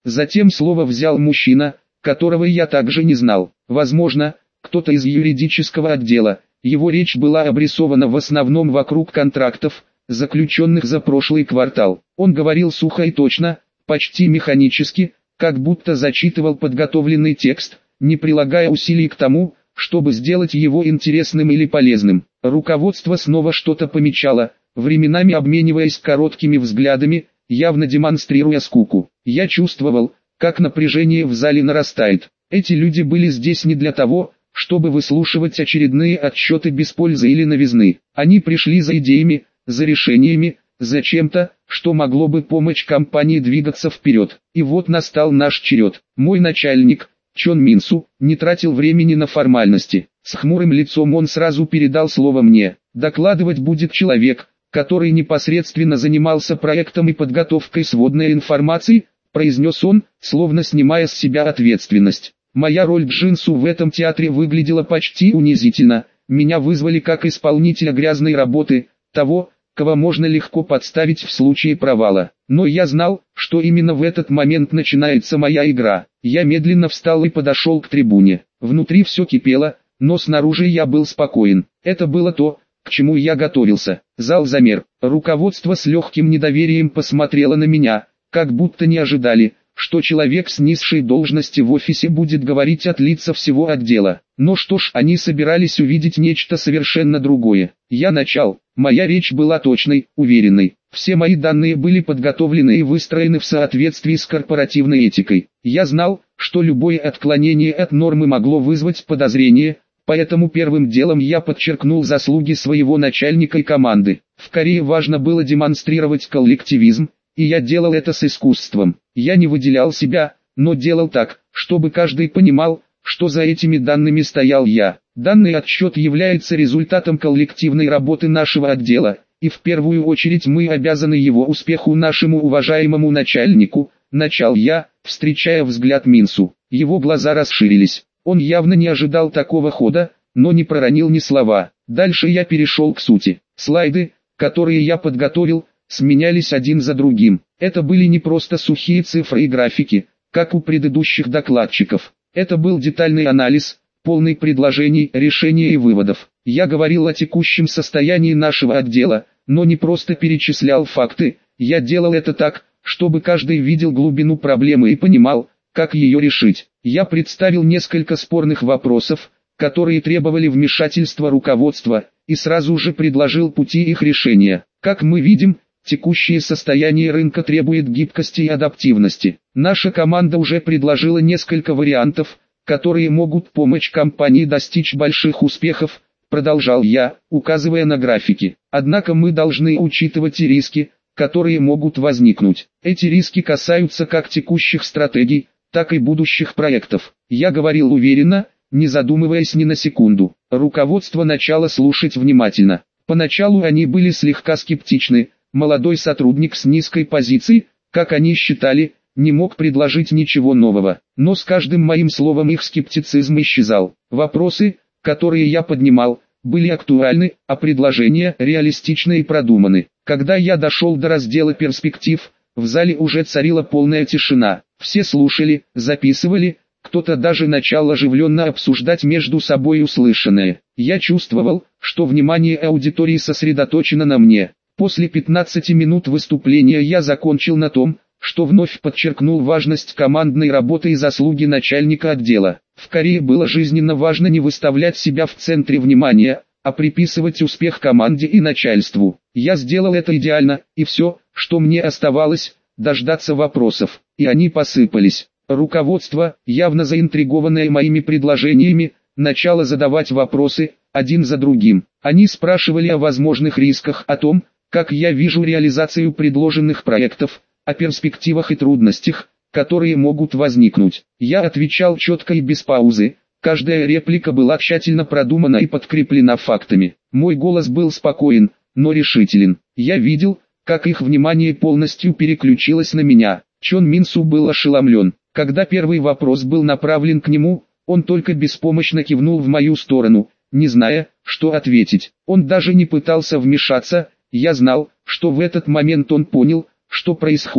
Затем слово взял мужчина, которого я также не знал. Возможно, кто-то из юридического отдела. Его речь была обрисована в основном вокруг контрактов, заключенных за прошлый квартал. Он говорил сухо и точно, почти механически, как будто зачитывал подготовленный текст, не прилагая усилий к тому, чтобы сделать его интересным или полезным. Руководство снова что-то помечало, временами обмениваясь короткими взглядами, явно демонстрируя скуку. Я чувствовал, как напряжение в зале нарастает. Эти люди были здесь не для того, чтобы выслушивать очередные отчеты без пользы или новизны. Они пришли за идеями, за решениями, за чем-то, что могло бы помочь компании двигаться вперед. И вот настал наш черед. Мой начальник, Чон Минсу, не тратил времени на формальности. С хмурым лицом он сразу передал слово мне. Докладывать будет человек, который непосредственно занимался проектом и подготовкой сводной информации, произнес он, словно снимая с себя ответственность. Моя роль Джинсу в этом театре выглядела почти унизительно. Меня вызвали как исполнителя грязной работы, того, кого можно легко подставить в случае провала. Но я знал, что именно в этот момент начинается моя игра. Я медленно встал и подошел к трибуне. Внутри все кипело, но снаружи я был спокоен. Это было то, к чему я готовился. Зал замер. Руководство с легким недоверием посмотрело на меня, как будто не ожидали, что человек с низшей должности в офисе будет говорить от лица всего отдела. Но что ж, они собирались увидеть нечто совершенно другое. Я начал. Моя речь была точной, уверенной. Все мои данные были подготовлены и выстроены в соответствии с корпоративной этикой. Я знал, что любое отклонение от нормы могло вызвать подозрение, поэтому первым делом я подчеркнул заслуги своего начальника и команды. В Корее важно было демонстрировать коллективизм, и я делал это с искусством. Я не выделял себя, но делал так, чтобы каждый понимал, что за этими данными стоял я. Данный отчет является результатом коллективной работы нашего отдела, и в первую очередь мы обязаны его успеху нашему уважаемому начальнику, начал я, встречая взгляд Минсу. Его глаза расширились. Он явно не ожидал такого хода, но не проронил ни слова. Дальше я перешел к сути. Слайды, которые я подготовил, сменялись один за другим. Это были не просто сухие цифры и графики, как у предыдущих докладчиков. Это был детальный анализ, полный предложений, решений и выводов. Я говорил о текущем состоянии нашего отдела, но не просто перечислял факты. Я делал это так, чтобы каждый видел глубину проблемы и понимал, как ее решить. Я представил несколько спорных вопросов, которые требовали вмешательства руководства, и сразу же предложил пути их решения. Как мы видим, текущее состояние рынка требует гибкости и адаптивности. Наша команда уже предложила несколько вариантов, которые могут помочь компании достичь больших успехов, продолжал я, указывая на графики. Однако мы должны учитывать и риски, которые могут возникнуть. Эти риски касаются как текущих стратегий, так и будущих проектов. Я говорил уверенно, не задумываясь ни на секунду. Руководство начало слушать внимательно. Поначалу они были слегка скептичны. Молодой сотрудник с низкой позицией, как они считали, не мог предложить ничего нового. Но с каждым моим словом их скептицизм исчезал. Вопросы, которые я поднимал, были актуальны, а предложения реалистичны и продуманы. Когда я дошел до раздела перспектив, в зале уже царила полная тишина. Все слушали, записывали, кто-то даже начал оживленно обсуждать между собой услышанное. Я чувствовал, что внимание аудитории сосредоточено на мне. После 15 минут выступления я закончил на том, что вновь подчеркнул важность командной работы и заслуги начальника отдела. В Корее было жизненно важно не выставлять себя в центре внимания, а приписывать успех команде и начальству. Я сделал это идеально, и все, что мне оставалось, дождаться вопросов, и они посыпались. Руководство, явно заинтригованное моими предложениями, начало задавать вопросы, один за другим. Они спрашивали о возможных рисках, о том, как я вижу реализацию предложенных проектов, о перспективах и трудностях, которые могут возникнуть. Я отвечал четко и без паузы, каждая реплика была тщательно продумана и подкреплена фактами. Мой голос был спокоен, но решителен. Я видел, как их внимание полностью переключилось на меня. Чон Минсу был ошеломлен. Когда первый вопрос был направлен к нему, он только беспомощно кивнул в мою сторону, не зная, что ответить. Он даже не пытался вмешаться. Я знал, что в этот момент он понял, что происходит.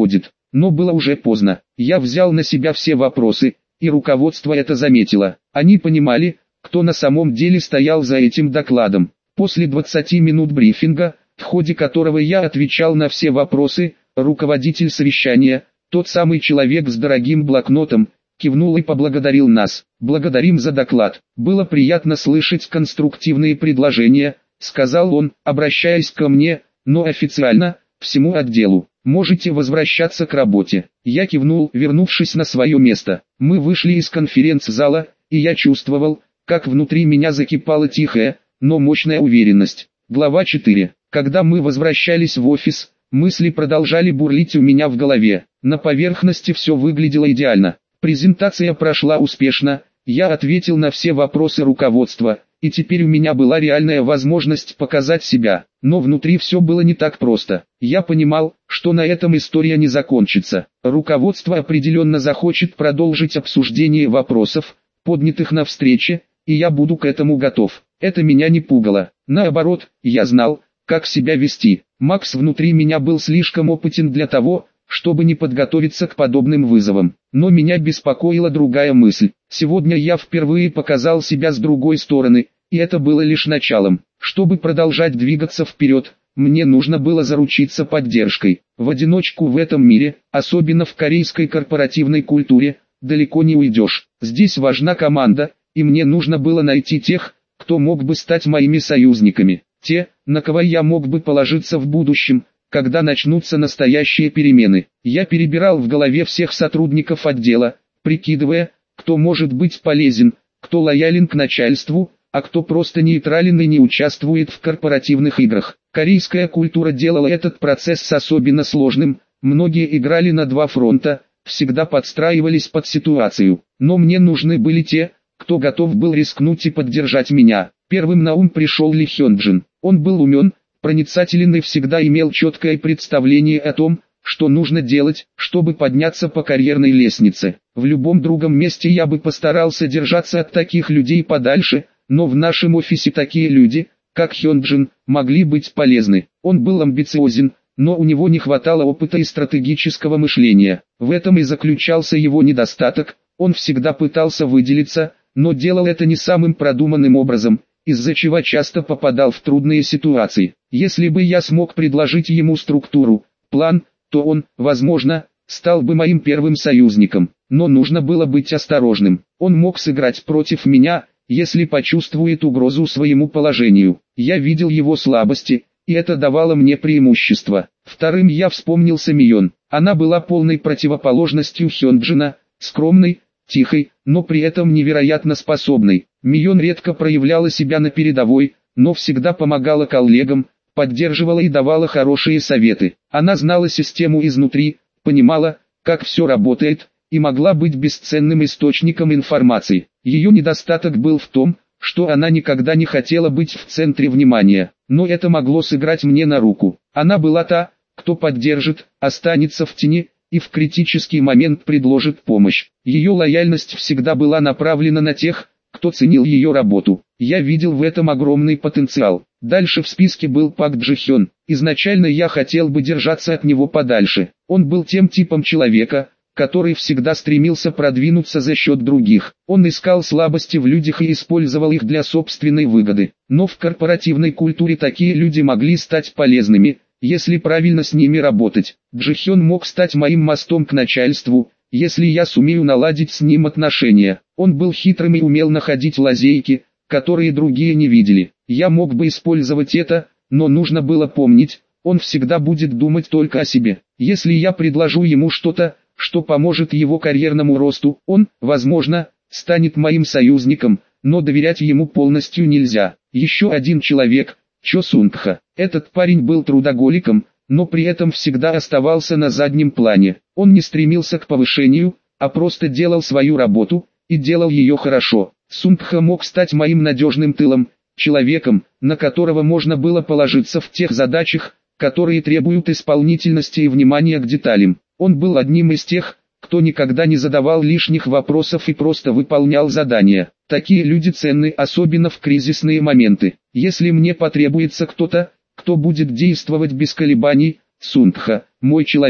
но было уже поздно. Я взял на себя все вопросы, и руководство это заметило. Они понимали, кто на самом деле стоял за этим докладом. После 20 минут брифинга, в ходе которого я отвечал на все вопросы, руководитель совещания, тот самый человек с дорогим блокнотом, кивнул и поблагодарил нас. «Благодарим за доклад. Было приятно слышать конструктивные предложения», сказал он, обращаясь ко мне, но официально, всему отделу. «Можете возвращаться к работе». Я кивнул, вернувшись на свое место. Мы вышли из конференц-зала, и я чувствовал, как внутри меня закипала тихая, но мощная уверенность. Глава 4. Когда мы возвращались в офис, мысли продолжали бурлить у меня в голове. На поверхности все выглядело идеально. Презентация прошла успешно, я ответил на все вопросы руководства, и теперь у меня была реальная возможность показать себя. Но внутри все было не так просто. Я понимал, что на этом история не закончится. Руководство определенно захочет продолжить обсуждение вопросов, поднятых на встрече, и я буду к этому готов. Это меня не пугало. Наоборот, я знал, как себя вести. Макс внутри меня был слишком опытен для того, чтобы не подготовиться к подобным вызовам. Но меня беспокоила другая мысль. Сегодня я впервые показал себя с другой стороны, и это было лишь началом. Чтобы продолжать двигаться вперед, мне нужно было заручиться поддержкой. В одиночку в этом мире, особенно в корейской корпоративной культуре, далеко не уйдешь. Здесь важна команда, и мне нужно было найти тех, кто мог бы стать моими союзниками. Те, на кого я мог бы положиться в будущем, когда начнутся настоящие перемены. Я перебирал в голове всех сотрудников отдела, прикидывая, кто может быть полезен, кто лоялен к начальству, а кто просто нейтрален и не участвует в корпоративных играх. Корейская культура делала этот процесс особенно сложным, многие играли на два фронта, всегда подстраивались под ситуацию. Но мне нужны были те, кто готов был рискнуть и поддержать меня. Первым на ум пришел Ли Хёнджин. Он был умен, проницателен и всегда имел четкое представление о том, что нужно делать, чтобы подняться по карьерной лестнице. В любом другом месте я бы постарался держаться от таких людей подальше, но в нашем офисе такие люди, как Хёнджин, могли быть полезны. Он был амбициозен, но у него не хватало опыта и стратегического мышления. В этом и заключался его недостаток, он всегда пытался выделиться, но делал это не самым продуманным образом, из-за чего часто попадал в трудные ситуации. Если бы я смог предложить ему структуру, план, то он, возможно, стал бы моим первым союзником. Но нужно было быть осторожным. Он мог сыграть против меня, если почувствует угрозу своему положению. Я видел его слабости, и это давало мне преимущество. Вторым я вспомнил Самион. Она была полной противоположностью Хёнджина, скромной, тихой, но при этом невероятно способной. Мион редко проявляла себя на передовой, но всегда помогала коллегам, поддерживала и давала хорошие советы. Она знала систему изнутри, понимала, как все работает, и могла быть бесценным источником информации. Ее недостаток был в том, что она никогда не хотела быть в центре внимания, но это могло сыграть мне на руку. Она была та, кто поддержит, останется в тени, и в критический момент предложит помощь. Ее лояльность всегда была направлена на тех, кто ценил ее работу. Я видел в этом огромный потенциал. Дальше в списке был Пак Джи Хён. Изначально я хотел бы держаться от него подальше. Он был тем типом человека, который всегда стремился продвинуться за счет других. Он искал слабости в людях и использовал их для собственной выгоды. Но в корпоративной культуре такие люди могли стать полезными, если правильно с ними работать. Джи Хён мог стать моим мостом к начальству, если я сумею наладить с ним отношения. Он был хитрым и умел находить лазейки, которые другие не видели. Я мог бы использовать это, но нужно было помнить, он всегда будет думать только о себе. Если я предложу ему что-то, что поможет его карьерному росту, он, возможно, станет моим союзником, но доверять ему полностью нельзя. Еще один человек, Чо Сунгха. Этот парень был трудоголиком, но при этом всегда оставался на заднем плане. Он не стремился к повышению, а просто делал свою работу, и делал ее хорошо. Сунгха мог стать моим надежным тылом, человеком, на которого можно было положиться в тех задачах, которые требуют исполнительности и внимания к деталям. Он был одним из тех, кто никогда не задавал лишних вопросов и просто выполнял задания. Такие люди ценны, особенно в кризисные моменты. Если мне потребуется кто-то, кто будет действовать без колебаний, Сунгха, мой человек.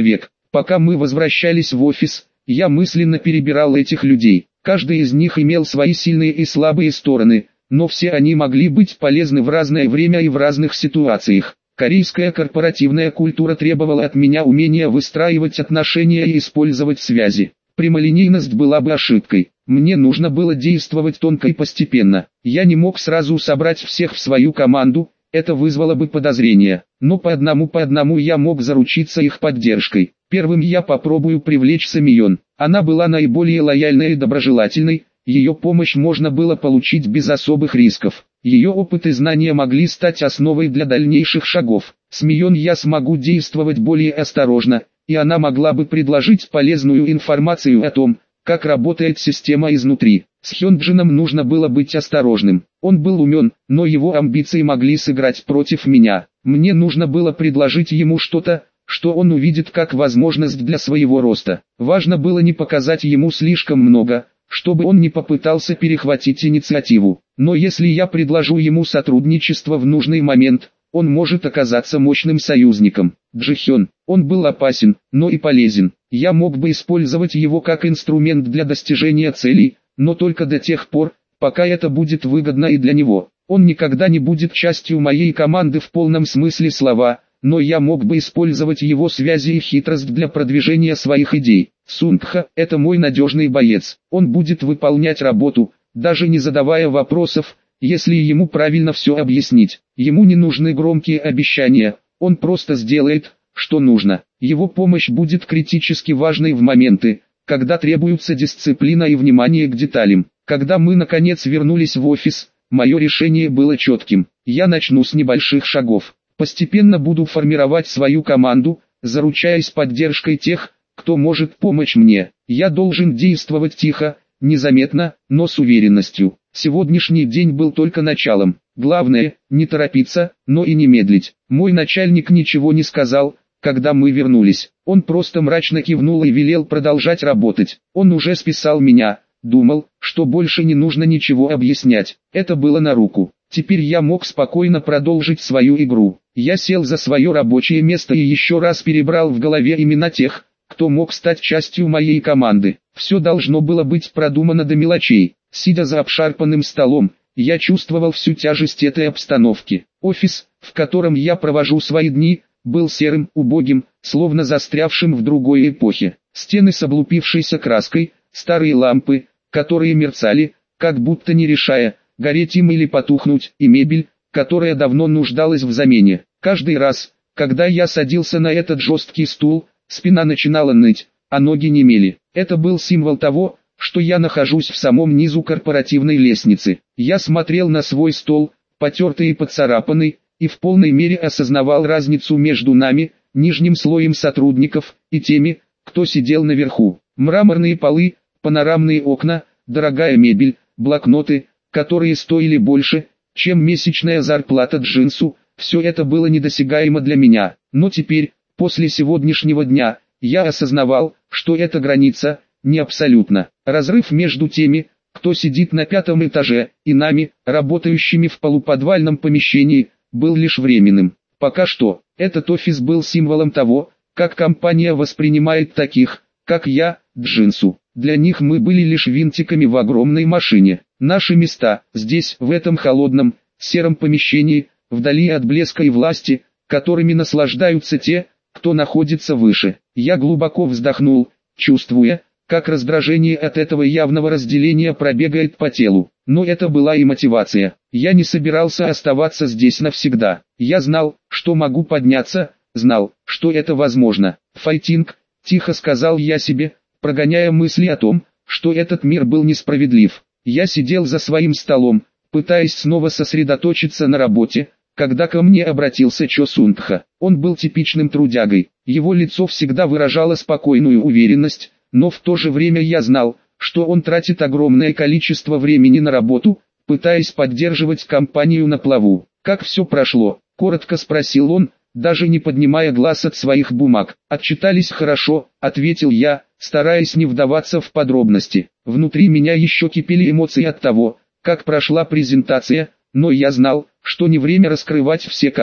Пока мы возвращались в офис, я мысленно перебирал этих людей. Каждый из них имел свои сильные и слабые стороны, но все они могли быть полезны в разное время и в разных ситуациях. Корейская корпоративная культура требовала от меня умения выстраивать отношения и использовать связи. Прямолинейность была бы ошибкой. Мне нужно было действовать тонко и постепенно. Я не мог сразу собрать всех в свою команду, это вызвало бы подозрения. Но по одному я мог заручиться их поддержкой. Первым я попробую привлечь Самион. Она была наиболее лояльной и доброжелательной, ее помощь можно было получить без особых рисков. Ее опыт и знания могли стать основой для дальнейших шагов. С Мион я смогу действовать более осторожно, и она могла бы предложить полезную информацию о том, как работает система изнутри. С Хёнджином нужно было быть осторожным. Он был умен, но его амбиции могли сыграть против меня. Мне нужно было предложить ему что-то, что он увидит как возможность для своего роста. Важно было не показать ему слишком много, чтобы он не попытался перехватить инициативу. Но если я предложу ему сотрудничество в нужный момент, он может оказаться мощным союзником. Джихён, он был опасен, но и полезен. Я мог бы использовать его как инструмент для достижения целей, но только до тех пор, пока это будет выгодно и для него. Он никогда не будет частью моей команды в полном смысле слова, но я мог бы использовать его связи и хитрость для продвижения своих идей. Сунгха – это мой надежный боец. Он будет выполнять работу, даже не задавая вопросов, если ему правильно все объяснить. Ему не нужны громкие обещания, он просто сделает, что нужно. Его помощь будет критически важной в моменты, когда требуется дисциплина и внимание к деталям. Когда мы наконец вернулись в офис, мое решение было четким. Я начну с небольших шагов. Постепенно буду формировать свою команду, заручаясь поддержкой тех, кто может помочь мне. Я должен действовать тихо, незаметно, но с уверенностью. Сегодняшний день был только началом. Главное, не торопиться, но и не медлить. Мой начальник ничего не сказал, когда мы вернулись. Он просто мрачно кивнул и велел продолжать работать. Он уже списал меня, думал, что больше не нужно ничего объяснять. Это было на руку. Теперь я мог спокойно продолжить свою игру. Я сел за свое рабочее место и еще раз перебрал в голове имена тех, кто мог стать частью моей команды. Все должно было быть продумано до мелочей. Сидя за обшарпанным столом, я чувствовал всю тяжесть этой обстановки. Офис, в котором я провожу свои дни, был серым, убогим, словно застрявшим в другой эпохе. Стены с облупившейся краской, старые лампы, которые мерцали, как будто не решая, гореть им или потухнуть, и мебель, которая давно нуждалась в замене. Каждый раз, когда я садился на этот жесткий стул, спина начинала ныть, а ноги немели. Это был символ того, что я нахожусь в самом низу корпоративной лестницы. Я смотрел на свой стол, потертый и поцарапанный, и в полной мере осознавал разницу между нами, нижним слоем сотрудников, и теми, кто сидел наверху. Мраморные полы, панорамные окна, дорогая мебель, блокноты, которые стоили больше, чем месячная зарплата Джинсу, все это было недосягаемо для меня. Но теперь, после сегодняшнего дня, я осознавал, что эта граница не абсолютна. Разрыв между теми, кто сидит на 5-м этаже, и нами, работающими в полуподвальном помещении, был лишь временным. Пока что, этот офис был символом того, как компания воспринимает таких, как я, Джинсу. Для них мы были лишь винтиками в огромной машине. Наши места, здесь, в этом холодном, сером помещении, вдали от блеска и власти, которыми наслаждаются те, кто находится выше. Я глубоко вздохнул, чувствуя, как раздражение от этого явного разделения пробегает по телу. Но это была и мотивация. Я не собирался оставаться здесь навсегда. Я знал, что могу подняться, знал, что это возможно. «Файтинг», — тихо сказал я себе, прогоняя мысли о том, что этот мир был несправедлив. Я сидел за своим столом, пытаясь снова сосредоточиться на работе, когда ко мне обратился Чо Сунгха. Он был типичным трудягой. Его лицо всегда выражало спокойную уверенность, но в то же время я знал, что он тратит огромное количество времени на работу, пытаясь поддерживать компанию на плаву. «Как все прошло?» – коротко спросил он, даже не поднимая глаз от своих бумаг. «Отчитались хорошо», – ответил я, стараясь не вдаваться в подробности. Внутри меня еще кипели эмоции от того, как прошла презентация, но я знал, что не время раскрывать все карты.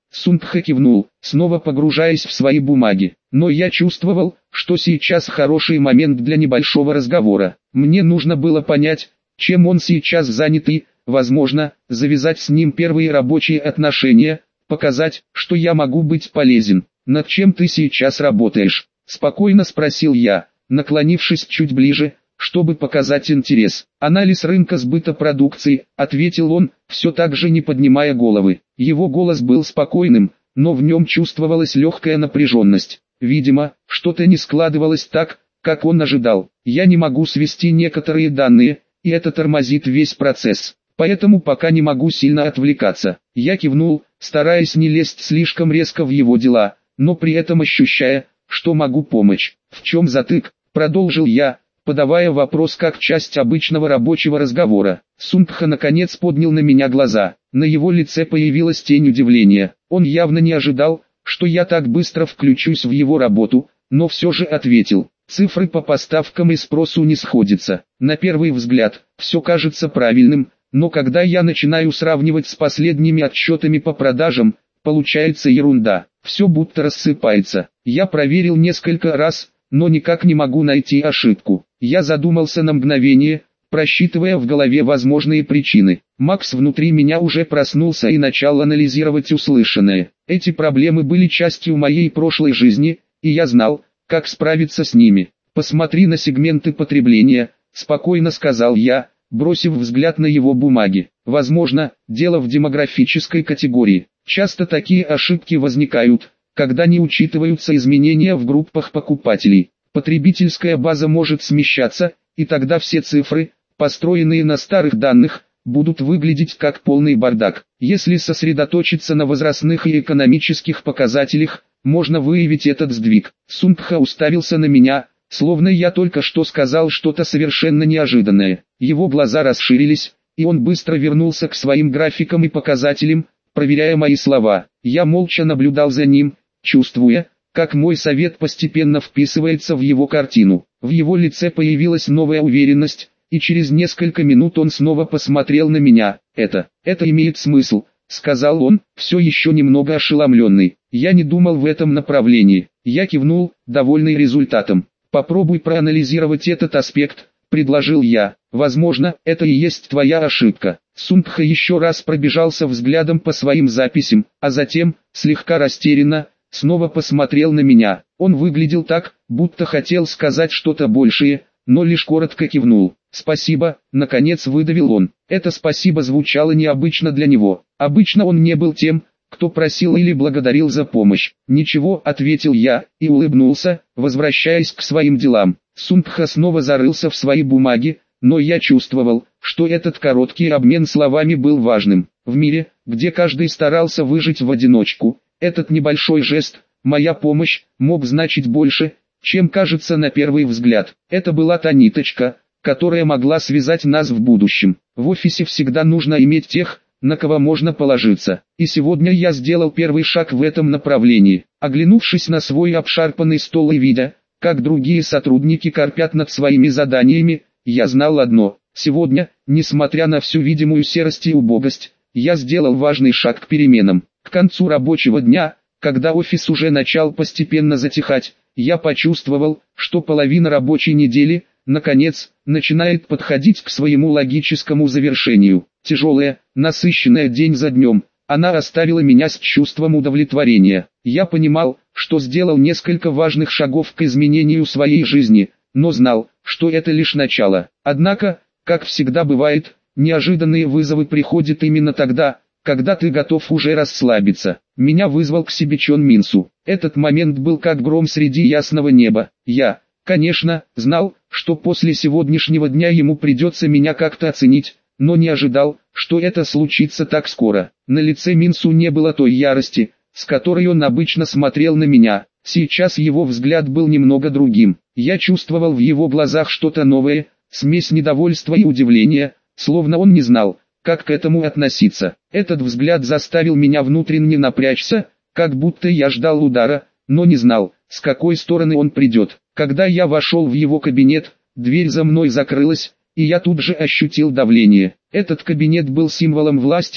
Сунгха кивнул, снова погружаясь в свои бумаги. Но я чувствовал, что сейчас хороший момент для небольшого разговора. Мне нужно было понять, чем он сейчас занят и, возможно, завязать с ним первые рабочие отношения, показать, что я могу быть полезен. «Над чем ты сейчас работаешь?» – спокойно спросил я, наклонившись чуть ближе, чтобы показать интерес. «Анализ рынка сбыта продукции», – ответил он, все так же не поднимая головы. Его голос был спокойным, но в нем чувствовалась легкая напряженность. Видимо, что-то не складывалось так, как он ожидал. Я не могу свести некоторые данные, и это тормозит весь процесс. Поэтому пока не могу сильно отвлекаться. Я кивнул, стараясь не лезть слишком резко в его дела, но при этом ощущая, что могу помочь. «В чем затык?» – продолжил я, подавая вопрос как часть обычного рабочего разговора. Сунгха наконец поднял на меня глаза. На его лице появилась тень удивления. Он явно не ожидал, что я так быстро включусь в его работу, но все же ответил. «Цифры по поставкам и спросу не сходятся. На первый взгляд, все кажется правильным, но когда я начинаю сравнивать с последними отчетами по продажам, получается ерунда. Все будто рассыпается. Я проверил несколько раз, но никак не могу найти ошибку». Я задумался на мгновение, просчитывая в голове возможные причины. Макс внутри меня уже проснулся и начал анализировать услышанное. Эти проблемы были частью моей прошлой жизни, и я знал, как справиться с ними. «Посмотри на сегменты потребления», – спокойно сказал я, бросив взгляд на его бумаги. «Возможно, дело в демографической категории. Часто такие ошибки возникают, когда не учитываются изменения в группах покупателей. Потребительская база может смещаться, и тогда все цифры, построенные на старых данных, будут выглядеть как полный бардак. Если сосредоточиться на возрастных и экономических показателях, можно выявить этот сдвиг». Сунгха уставился на меня, словно я только что сказал что-то совершенно неожиданное. Его глаза расширились, и он быстро вернулся к своим графикам и показателям, проверяя мои слова. Я молча наблюдал за ним, чувствуя, как мой совет постепенно вписывается в его картину. В его лице появилась новая уверенность, и через несколько минут он снова посмотрел на меня. Это имеет смысл», — сказал он, все еще немного ошеломленный. «Я не думал в этом направлении». Я кивнул, довольный результатом. «Попробуй проанализировать этот аспект», — предложил я. «Возможно, это и есть твоя ошибка». Сунгха еще раз пробежался взглядом по своим записям, а затем, слегка растерянно, снова посмотрел на меня. Он выглядел так, будто хотел сказать что-то большее, но лишь коротко кивнул. «Спасибо», — наконец выдавил он. Это «спасибо» звучало необычно для него. Обычно он не был тем, кто просил или благодарил за помощь. «Ничего», — ответил я, и улыбнулся, возвращаясь к своим делам. Сунгха снова зарылся в свои бумаги, но я чувствовал, что этот короткий обмен словами был важным. В мире, где каждый старался выжить в одиночку, этот небольшой жест, моя помощь, мог значить больше, чем кажется на первый взгляд. Это была та ниточка, которая могла связать нас в будущем. В офисе всегда нужно иметь тех, на кого можно положиться. И сегодня я сделал первый шаг в этом направлении. Оглянувшись на свой обшарпанный стол и видя, как другие сотрудники корпят над своими заданиями, я знал одно. Сегодня, несмотря на всю видимую серость и убогость, я сделал важный шаг к переменам. К концу рабочего дня, когда офис уже начал постепенно затихать, я почувствовал, что половина рабочей недели, наконец, начинает подходить к своему логическому завершению. Тяжелая, насыщенная день за днем, она оставила меня с чувством удовлетворения. Я понимал, что сделал несколько важных шагов к изменению своей жизни, но знал, что это лишь начало. Однако, как всегда бывает, неожиданные вызовы приходят именно тогда, когда ты готов уже расслабиться. Меня вызвал к себе Чон Минсу. Этот момент был как гром среди ясного неба. Я, конечно, знал, что после сегодняшнего дня ему придется меня как-то оценить, но не ожидал, что это случится так скоро. На лице Минсу не было той ярости, с которой он обычно смотрел на меня. Сейчас его взгляд был немного другим. Я чувствовал в его глазах что-то новое, смесь недовольства и удивления, словно он не знал, как к этому относиться. Этот взгляд заставил меня внутренне напрячься, как будто я ждал удара, но не знал, с какой стороны он придет. Когда я вошел в его кабинет, дверь за мной закрылась, и я тут же ощутил давление. Этот кабинет был символом власти,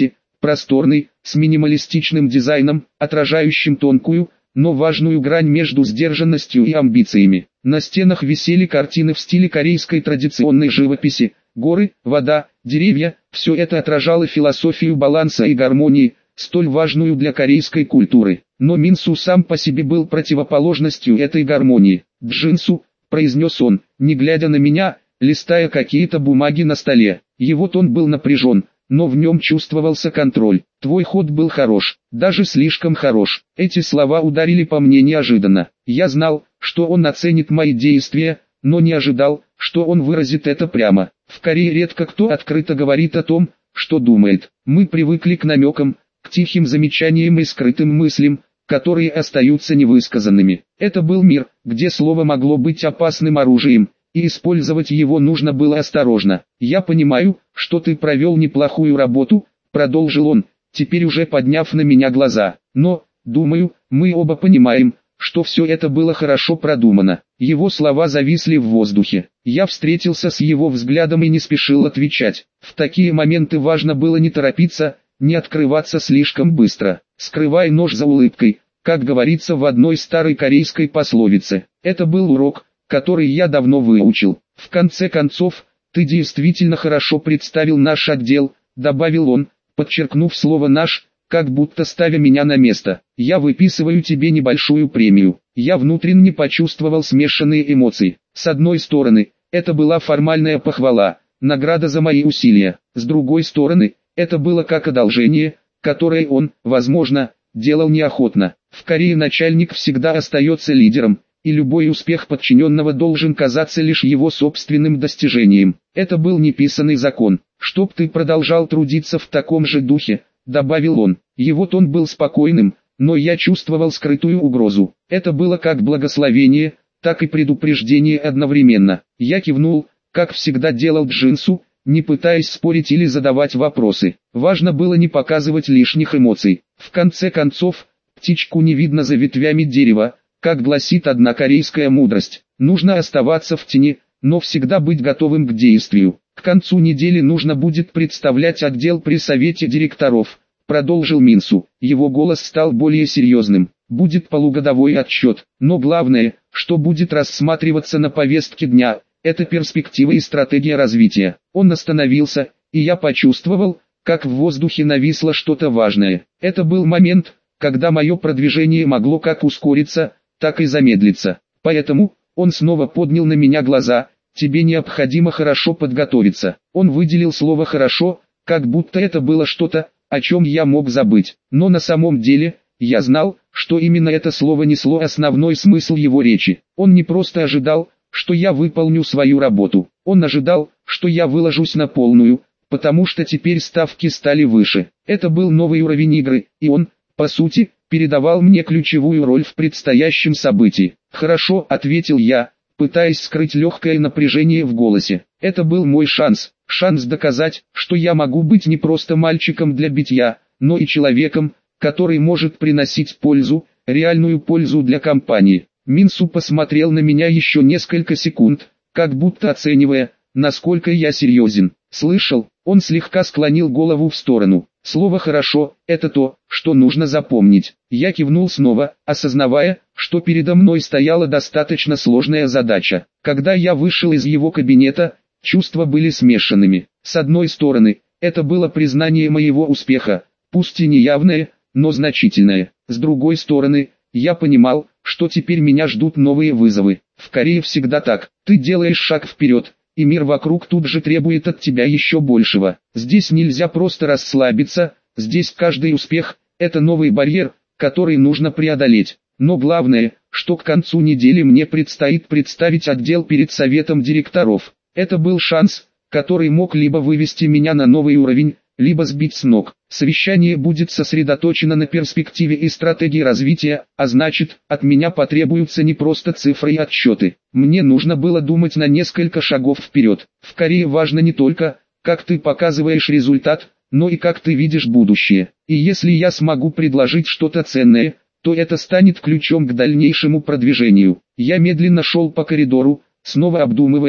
просторный, с минималистичным дизайном, отражающим тонкую, но важную грань между сдержанностью и амбициями. На стенах висели картины в стиле корейской традиционной живописи, горы, вода, деревья, все это отражало философию баланса и гармонии, столь важную для корейской культуры. Но Минсу сам по себе был противоположностью этой гармонии. «Джинсу», — произнес он, не глядя на меня, листая какие-то бумаги на столе. Его тон был напряжен, но в нем чувствовался контроль. «Твой ход был хорош, даже слишком хорош». Эти слова ударили по мне неожиданно. Я знал, что он оценит мои действия, но не ожидал, что он выразит это прямо. В Корее редко кто открыто говорит о том, что думает. Мы привыкли к намекам, к тихим замечаниям и скрытым мыслям, которые остаются невысказанными. Это был мир, где слово могло быть опасным оружием, и использовать его нужно было осторожно. «Я понимаю, что ты провел неплохую работу», — продолжил он, теперь уже подняв на меня глаза. «Но, думаю, мы оба понимаем, что все это было хорошо продумано». Его слова зависли в воздухе. Я встретился с его взглядом и не спешил отвечать. В такие моменты важно было не торопиться, не открываться слишком быстро. «Скрывай нож за улыбкой», как говорится в одной старой корейской пословице. Это был урок, который я давно выучил. «В конце концов, ты действительно хорошо представил наш отдел», добавил он, подчеркнув слово «наш», как будто ставя меня на место. «Я выписываю тебе небольшую премию». Я внутренне почувствовал смешанные эмоции. С одной стороны, это была формальная похвала, награда за мои усилия. С другой стороны, это было как одолжение, которое он, возможно, делал неохотно. В Корее начальник всегда остается лидером, и любой успех подчиненного должен казаться лишь его собственным достижением. Это был неписанный закон. «Чтоб ты продолжал трудиться в таком же духе», добавил он. Его тон был спокойным, но я чувствовал скрытую угрозу. Это было как благословение, так и предупреждение одновременно. Я кивнул, как всегда делал Джинсу, не пытаясь спорить или задавать вопросы. Важно было не показывать лишних эмоций. В конце концов, птичку не видно за ветвями дерева, как гласит одна корейская мудрость. Нужно оставаться в тени, но всегда быть готовым к действию. К концу недели нужно будет представлять отдел при совете директоров, продолжил Минсу. Его голос стал более серьезным. Будет полугодовой отчет, но главное, что будет рассматриваться на повестке дня, это перспективы и стратегия развития. Он остановился, и я почувствовал, как в воздухе нависло что-то важное. Это был момент, когда мое продвижение могло как ускориться, так и замедлиться. Поэтому, он снова поднял на меня глаза. «Тебе необходимо хорошо подготовиться». Он выделил слово «хорошо», как будто это было что-то, о чем я мог забыть. Но на самом деле, я знал, что именно это слово несло основной смысл его речи. Он не просто ожидал, что я выполню свою работу. Он ожидал, что я выложусь на полную, потому что теперь ставки стали выше. Это был новый уровень игры, и он, по сути, передавал мне ключевую роль в предстоящем событии. «Хорошо», — ответил я, пытаясь скрыть легкое напряжение в голосе. Это был мой шанс доказать, что я могу быть не просто мальчиком для битья, но и человеком, который может приносить пользу, реальную пользу для компании. Минсу посмотрел на меня еще несколько секунд, как будто оценивая, насколько я серьезен. «Слышал?» Он слегка склонил голову в сторону. Слово «хорошо» — это то, что нужно запомнить. Я кивнул снова, осознавая, что передо мной стояла достаточно сложная задача. Когда я вышел из его кабинета, чувства были смешанными. С одной стороны, это было признание моего успеха, пусть и неявное, но значительное. С другой стороны, я понимал, что теперь меня ждут новые вызовы. В Корее всегда так. Ты делаешь шаг вперед, и мир вокруг тут же требует от тебя еще большего. Здесь нельзя просто расслабиться, здесь каждый успех – это новый барьер, который нужно преодолеть. Но главное, что к концу недели мне предстоит представить отдел перед советом директоров. Это был шанс, который мог либо вывести меня на новый уровень, либо сбить с ног. Совещание будет сосредоточено на перспективе и стратегии развития, а значит, от меня потребуются не просто цифры и отчеты. Мне нужно было думать на несколько шагов вперед. В Корее важно не только, как ты показываешь результат, но и как ты видишь будущее. И если я смогу предложить что-то ценное, то это станет ключом к дальнейшему продвижению. Я медленно шел по коридору, снова обдумывая,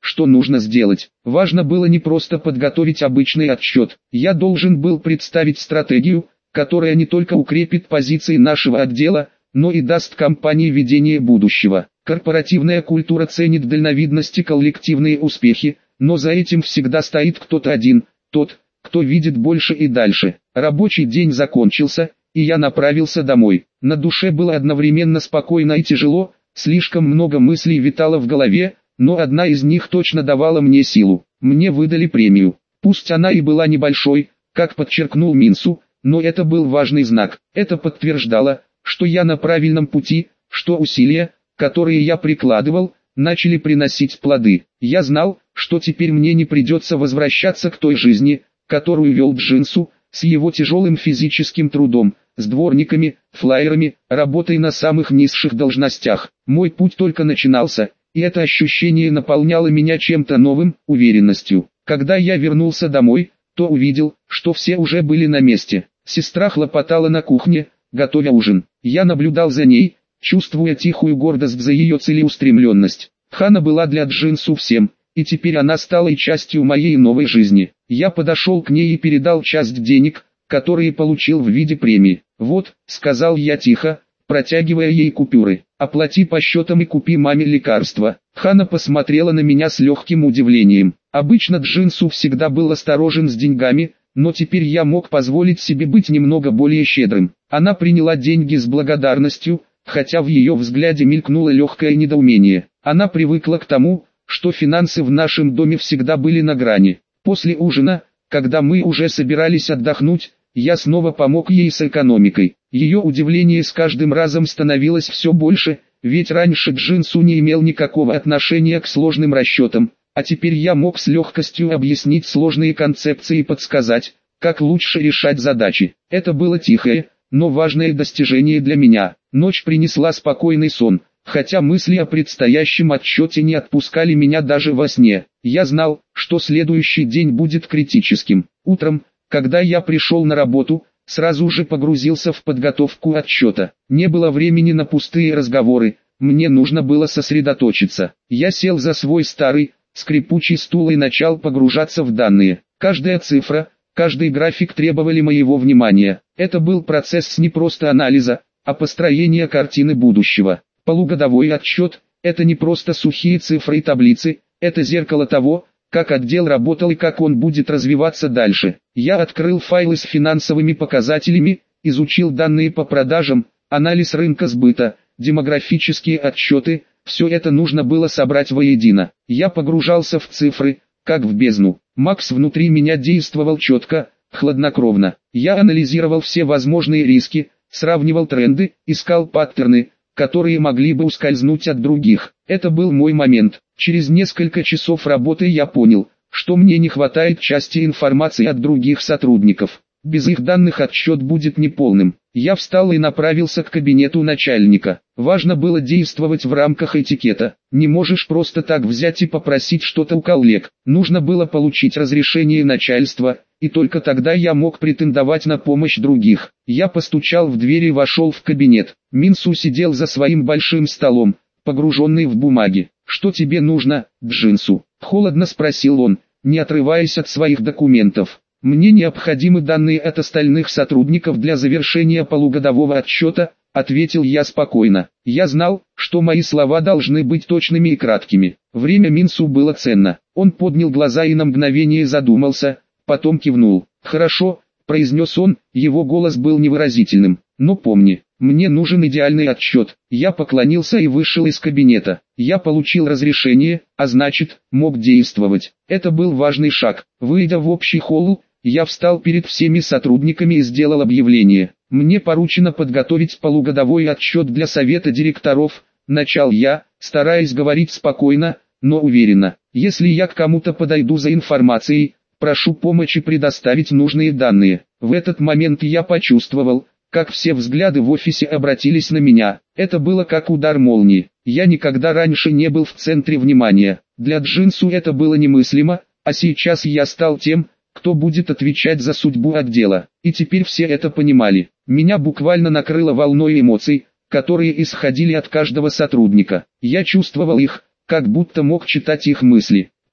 что нужно сделать. Важно было не просто подготовить обычный отчет. Я должен был представить стратегию, которая не только укрепит позиции нашего отдела, но и даст компании видение будущего. Корпоративная культура ценит дальновидность и коллективные успехи, но за этим всегда стоит кто-то один, тот, кто видит больше и дальше. Рабочий день закончился, и я направился домой. На душе было одновременно спокойно и тяжело, слишком много мыслей витало в голове, но одна из них точно давала мне силу. Мне выдали премию. Пусть она и была небольшой, как подчеркнул Минсу, но это был важный знак. Это подтверждало, что я на правильном пути, что усилия, которые я прикладывал, начали приносить плоды. Я знал, что теперь мне не придется возвращаться к той жизни, которую вел Джинсу, с его тяжелым физическим трудом, с дворниками, флаерами, работой на самых низших должностях. Мой путь только начинался, и это ощущение наполняло меня чем-то новым, уверенностью. Когда я вернулся домой, то увидел, что все уже были на месте. Сестра хлопотала на кухне, готовя ужин. Я наблюдал за ней, чувствуя тихую гордость за ее целеустремленность. Хана была для Джинсу всем, и теперь она стала и частью моей новой жизни. Я подошел к ней и передал часть денег, которые получил в виде премии. «Вот», — сказал я тихо, протягивая ей купюры, — «оплати по счетам и купи маме лекарства». Хана посмотрела на меня с легким удивлением. Обычно Джинсу всегда был осторожен с деньгами, но теперь я мог позволить себе быть немного более щедрым. Она приняла деньги с благодарностью, хотя в ее взгляде мелькнуло легкое недоумение. Она привыкла к тому, что финансы в нашем доме всегда были на грани. После ужина, когда мы уже собирались отдохнуть, я снова помог ей с экономикой. Ее удивление с каждым разом становилось все больше, ведь раньше Джинсу не имел никакого отношения к сложным расчетам, а теперь я мог с легкостью объяснить сложные концепции и подсказать, как лучше решать задачи. Это было тихое, но важное достижение для меня. Ночь принесла спокойный сон, хотя мысли о предстоящем отчете не отпускали меня даже во сне. Я знал, что следующий день будет критическим. Утром, когда я пришел на работу, сразу же погрузился в подготовку отчета. Не было времени на пустые разговоры, мне нужно было сосредоточиться. Я сел за свой старый, скрипучий стул и начал погружаться в данные. Каждая цифра, каждый график требовали моего внимания. Это был процесс не просто анализа, а построения картины будущего. Полугодовой отчет – это не просто сухие цифры и таблицы, это зеркало того, как отдел работал и как он будет развиваться дальше. Я открыл файлы с финансовыми показателями, изучил данные по продажам, анализ рынка сбыта, демографические отчеты, все это нужно было собрать воедино. Я погружался в цифры, как в бездну. Макс внутри меня действовал четко, хладнокровно. Я анализировал все возможные риски, сравнивал тренды, искал паттерны, которые могли бы ускользнуть от других. Это был мой момент. Через несколько часов работы я понял, что мне не хватает части информации от других сотрудников. Без их данных отчет будет неполным. Я встал и направился к кабинету начальника. Важно было действовать в рамках этикета. Не можешь просто так взять и попросить что-то у коллег. Нужно было получить разрешение начальства, и только тогда я мог претендовать на помощь других. Я постучал в дверь и вошел в кабинет. Минсу сидел за своим большим столом, погруженный в бумаги. «Что тебе нужно, Джинсу?» — холодно спросил он, не отрываясь от своих документов. «Мне необходимы данные от остальных сотрудников для завершения полугодового отчета», — ответил я спокойно. Я знал, что мои слова должны быть точными и краткими. Время Минсу было ценно. Он поднял глаза и на мгновение задумался, потом кивнул. «Хорошо», — произнес он, его голос был невыразительным. «Но помни, мне нужен идеальный отчет». Я поклонился и вышел из кабинета. Я получил разрешение, а значит, мог действовать. Это был важный шаг. Выйдя в общий холл, я встал перед всеми сотрудниками и сделал объявление. «Мне поручено подготовить полугодовой отчет для совета директоров», — начал я, стараясь говорить спокойно, но уверенно. «Если я к кому-то подойду за информацией, прошу помощи предоставить нужные данные». В этот момент я почувствовал, как все взгляды в офисе обратились на меня. Это было как удар молнии. Я никогда раньше не был в центре внимания. Для Джинсу это было немыслимо, а сейчас я стал тем, кто будет отвечать за судьбу отдела. И теперь все это понимали. Меня буквально накрыло волной эмоций, которые исходили от каждого сотрудника. Я чувствовал их, как будто мог читать их мысли.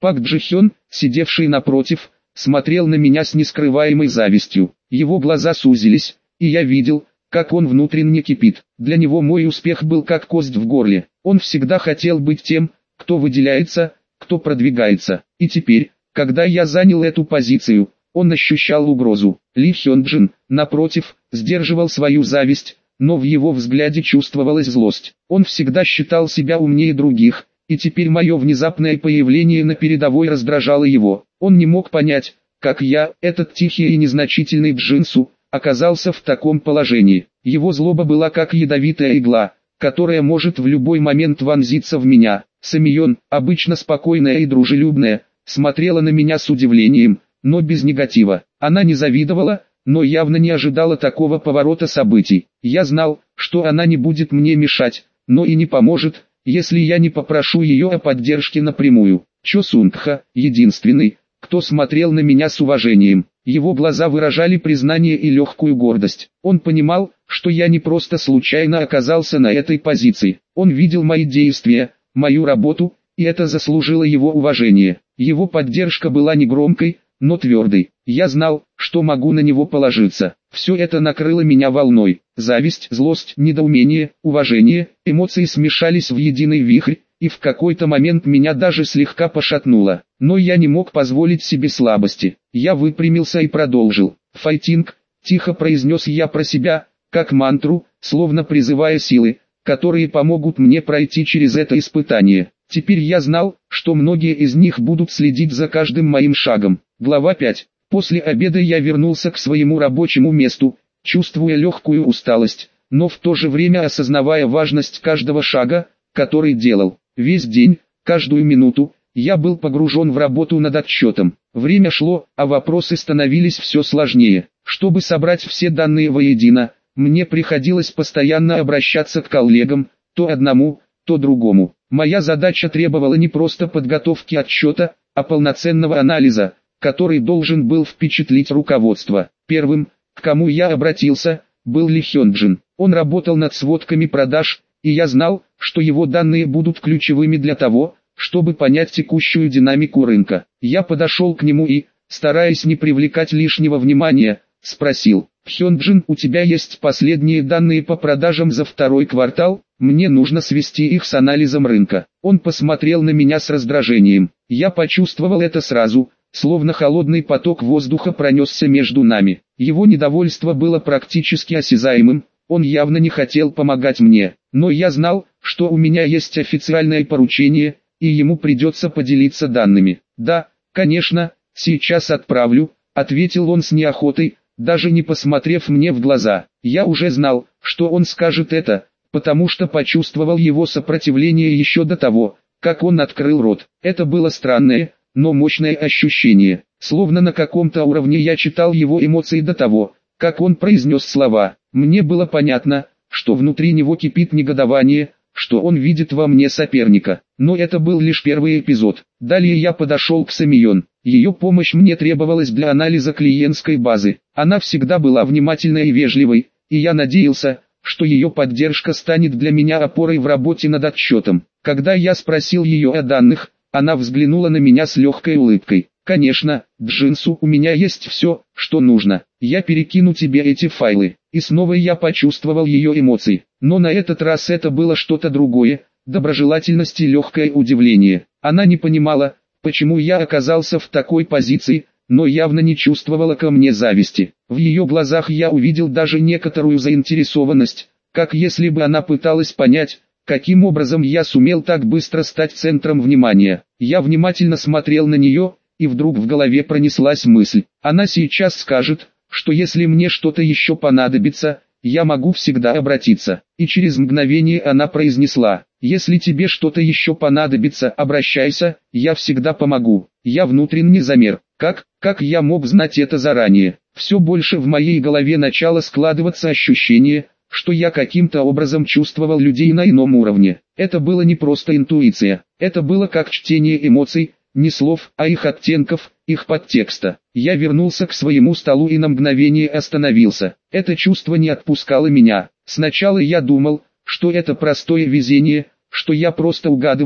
Пак Джихён, сидевший напротив, смотрел на меня с нескрываемой завистью. Его глаза сузились, и я видел, как он внутренне кипит. Для него мой успех был как кость в горле. Он всегда хотел быть тем, кто выделяется, кто продвигается. И теперь, когда я занял эту позицию, он ощущал угрозу. Ли Хёнджин, напротив, сдерживал свою зависть, но в его взгляде чувствовалась злость. Он всегда считал себя умнее других, и теперь мое внезапное появление на передовой раздражало его. Он не мог понять, как я, этот тихий и незначительный Джинсу, оказался в таком положении. Его злоба была как ядовитая игла, которая может в любой момент вонзиться в меня. Самион, обычно спокойная и дружелюбная, смотрела на меня с удивлением, но без негатива. Она не завидовала, но явно не ожидала такого поворота событий. Я знал, что она не будет мне мешать, но и не поможет, если я не попрошу ее о поддержке напрямую. Чо Сунгха, единственный, кто смотрел на меня с уважением. Его глаза выражали признание и легкую гордость. Он понимал, что я не просто случайно оказался на этой позиции. Он видел мои действия, мою работу, и это заслужило его уважение. Его поддержка была не громкой, но твердой. Я знал, что могу на него положиться. Все это накрыло меня волной. Зависть, злость, недоумение, уважение, эмоции смешались в единый вихрь, и в какой-то момент меня даже слегка пошатнуло. Но я не мог позволить себе слабости. Я выпрямился и продолжил. «Файтинг», — тихо произнес я про себя, как мантру, словно призывая силы, которые помогут мне пройти через это испытание. Теперь я знал, что многие из них будут следить за каждым моим шагом. Глава 5. После обеда я вернулся к своему рабочему месту, чувствуя легкую усталость, но в то же время осознавая важность каждого шага, который делал. Весь день, каждую минуту, я был погружен в работу над отчетом. Время шло, а вопросы становились все сложнее. Чтобы собрать все данные воедино, мне приходилось постоянно обращаться к коллегам, то одному, то другому. Моя задача требовала не просто подготовки отчета, а полноценного анализа, который должен был впечатлить руководство. Первым, к кому я обратился, был Ли Хёнджин. Он работал над сводками продаж, и я знал, что его данные будут ключевыми для того, чтобы понять текущую динамику рынка. Я подошел к нему и, стараясь не привлекать лишнего внимания, спросил: «Хёнджин, у тебя есть последние данные по продажам за второй квартал? Мне нужно свести их с анализом рынка». Он посмотрел на меня с раздражением. Я почувствовал это сразу, словно холодный поток воздуха пронесся между нами. Его недовольство было практически осязаемым, он явно не хотел помогать мне. Но я знал, что у меня есть официальное поручение, и ему придется поделиться данными. «Да, конечно, сейчас отправлю», — ответил он с неохотой, даже не посмотрев мне в глаза. Я уже знал, что он скажет это, потому что почувствовал его сопротивление еще до того, как он открыл рот. Это было странное, но мощное ощущение. Словно на каком-то уровне я читал его эмоции до того, как он произнес слова. Мне было понятно, что внутри него кипит негодование, что он видит во мне соперника. Но это был лишь первый эпизод. Далее я подошел к Самион. Ее помощь мне требовалась для анализа клиентской базы. Она всегда была внимательной и вежливой, и я надеялся, что ее поддержка станет для меня опорой в работе над отчетом. Когда я спросил ее о данных, она взглянула на меня с легкой улыбкой. «Конечно, Джинсу, у меня есть все, что нужно. Я перекину тебе эти файлы». И снова я почувствовал ее эмоции. Но на этот раз это было что-то другое, доброжелательность и легкое удивление. Она не понимала, почему я оказался в такой позиции, но явно не чувствовала ко мне зависти. В ее глазах я увидел даже некоторую заинтересованность, как если бы она пыталась понять, каким образом я сумел так быстро стать центром внимания. Я внимательно смотрел на нее, и вдруг в голове пронеслась мысль. Она сейчас скажет, что если мне что-то еще понадобится, я могу всегда обратиться. И через мгновение она произнесла: «Если тебе что-то еще понадобится, обращайся, я всегда помогу». Я внутренне замер. Как я мог знать это заранее? Все больше в моей голове начало складываться ощущение, что я каким-то образом чувствовал людей на ином уровне. Это было не просто интуиция, это было как чтение эмоций, не слов, а их оттенков, их подтекста. Я вернулся к своему столу и на мгновение остановился. Это чувство не отпускало меня. Сначала я думал, что это простое везение, что я просто угадываю,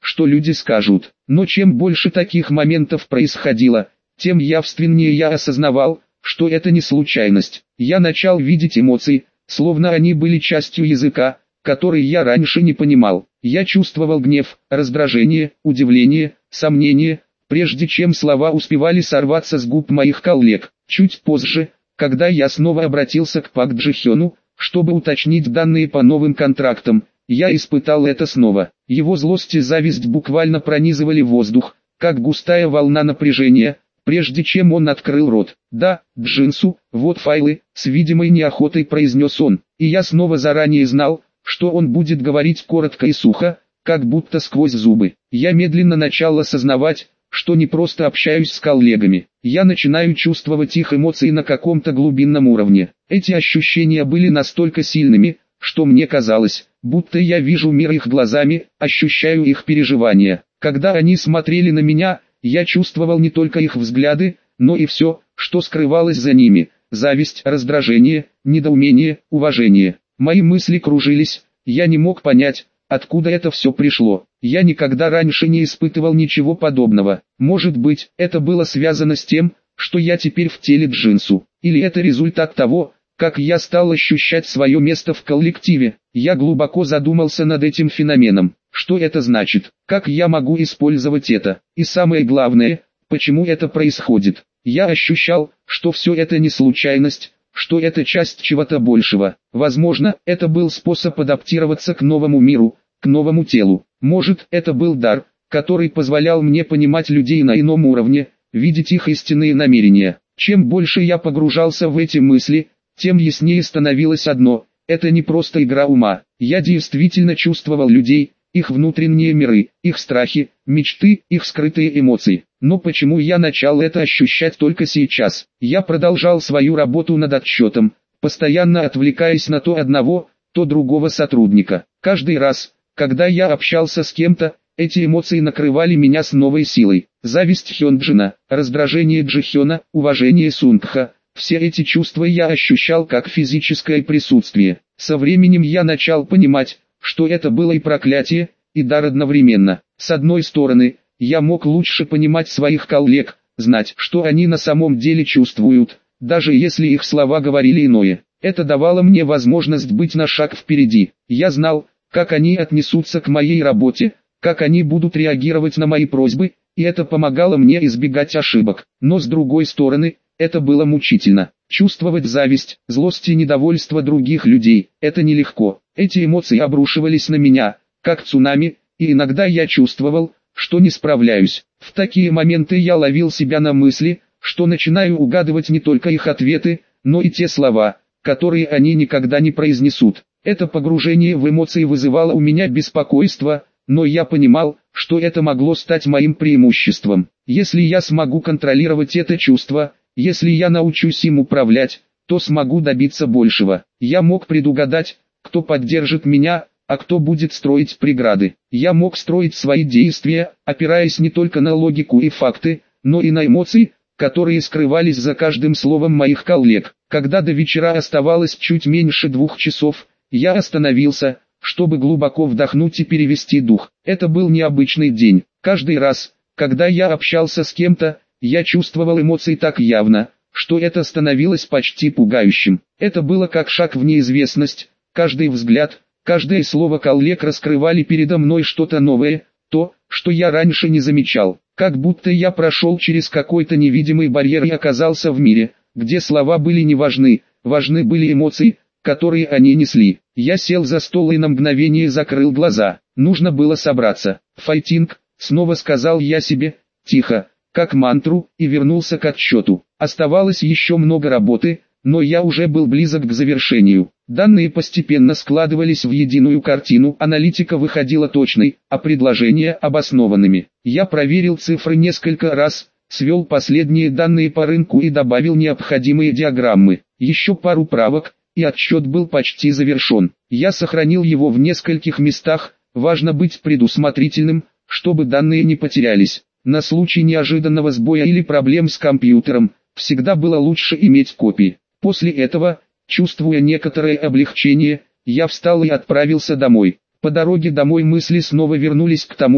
что люди скажут. Но чем больше таких моментов происходило, тем явственнее я осознавал, что это не случайность. Я начал видеть эмоции, словно они были частью языка, который я раньше не понимал. Я чувствовал гнев, раздражение, удивление, сомнение, прежде чем слова успевали сорваться с губ моих коллег. Чуть позже, когда я снова обратился к Пак Джихёну, чтобы уточнить данные по новым контрактам, я испытал это снова. Его злость и зависть буквально пронизывали воздух, как густая волна напряжения, прежде чем он открыл рот. «Да, Джинсу, вот файлы», — с видимой неохотой произнес он, и я снова заранее знал, что он будет говорить коротко и сухо, как будто сквозь зубы. Я медленно начал осознавать, что не просто общаюсь с коллегами, я начинаю чувствовать их эмоции на каком-то глубинном уровне. Эти ощущения были настолько сильными, что мне казалось, будто я вижу мир их глазами, ощущаю их переживания. Когда они смотрели на меня, я чувствовал не только их взгляды, но и все, что скрывалось за ними: зависть, раздражение, недоумение, уважение. Мои мысли кружились, я не мог понять, откуда это все пришло. Я никогда раньше не испытывал ничего подобного. Может быть, это было связано с тем, что я теперь в теле Джинсу, или это результат того, как я стал ощущать свое место в коллективе. Я глубоко задумался над этим феноменом. Что это значит? Как я могу использовать это? И самое главное, почему это происходит? Я ощущал, что все это не случайность, что это часть чего-то большего. Возможно, это был способ адаптироваться к новому миру, к новому телу. Может, это был дар, который позволял мне понимать людей на ином уровне, видеть их истинные намерения. Чем больше я погружался в эти мысли, тем яснее становилось одно: это не просто игра ума. Я действительно чувствовал людей, их внутренние миры, их страхи, мечты, их скрытые эмоции. Но почему я начал это ощущать только сейчас? Я продолжал свою работу над отчетом, постоянно отвлекаясь на то одного, то другого сотрудника. Каждый раз, когда я общался с кем-то, эти эмоции накрывали меня с новой силой. Зависть Хёнджина, раздражение Джихёна, уважение Сунгха — все эти чувства я ощущал как физическое присутствие. Со временем я начал понимать, что это было и проклятие, и дар одновременно. С одной стороны, я мог лучше понимать своих коллег, знать, что они на самом деле чувствуют, даже если их слова говорили иное. Это давало мне возможность быть на шаг впереди. Я знал, как они отнесутся к моей работе, как они будут реагировать на мои просьбы, и это помогало мне избегать ошибок. Но с другой стороны, это было мучительно. Чувствовать зависть, злость и недовольство других людей – это нелегко. Эти эмоции обрушивались на меня, как цунами, и иногда я чувствовал, что не справляюсь. В такие моменты я ловил себя на мысли, что начинаю угадывать не только их ответы, но и те слова, которые они никогда не произнесут. Это погружение в эмоции вызывало у меня беспокойство, но я понимал, что это могло стать моим преимуществом. Если я смогу контролировать это чувство, если я научусь им управлять, то смогу добиться большего. Я мог предугадать, кто поддержит меня, а кто будет строить преграды. Я мог строить свои действия, опираясь не только на логику и факты, но и на эмоции, которые скрывались за каждым словом моих коллег. Когда до вечера оставалось чуть меньше 2 часов, я остановился, чтобы глубоко вдохнуть и перевести дух. Это был необычный день. Каждый раз, когда я общался с кем-то, я чувствовал эмоции так явно, что это становилось почти пугающим. Это было как шаг в неизвестность. Каждый взгляд, каждое слово коллег раскрывали передо мной что-то новое, то, что я раньше не замечал. Как будто я прошел через какой-то невидимый барьер и оказался в мире, где слова были не важны, важны были эмоции, которые они несли. Я сел за стол и на мгновение закрыл глаза. Нужно было собраться. «Файтинг», снова сказал я себе, тихо, как мантру, и вернулся к отчету. Оставалось еще много работы, но я уже был близок к завершению. Данные постепенно складывались в единую картину, аналитика выходила точной, а предложения обоснованными. Я проверил цифры несколько раз, свел последние данные по рынку и добавил необходимые диаграммы. Еще пару правок, и отчет был почти завершен. Я сохранил его в нескольких местах, важно быть предусмотрительным, чтобы данные не потерялись. На случай неожиданного сбоя или проблем с компьютером, всегда было лучше иметь копии. После этого, чувствуя некоторое облегчение, я встал и отправился домой. По дороге домой мысли снова вернулись к тому,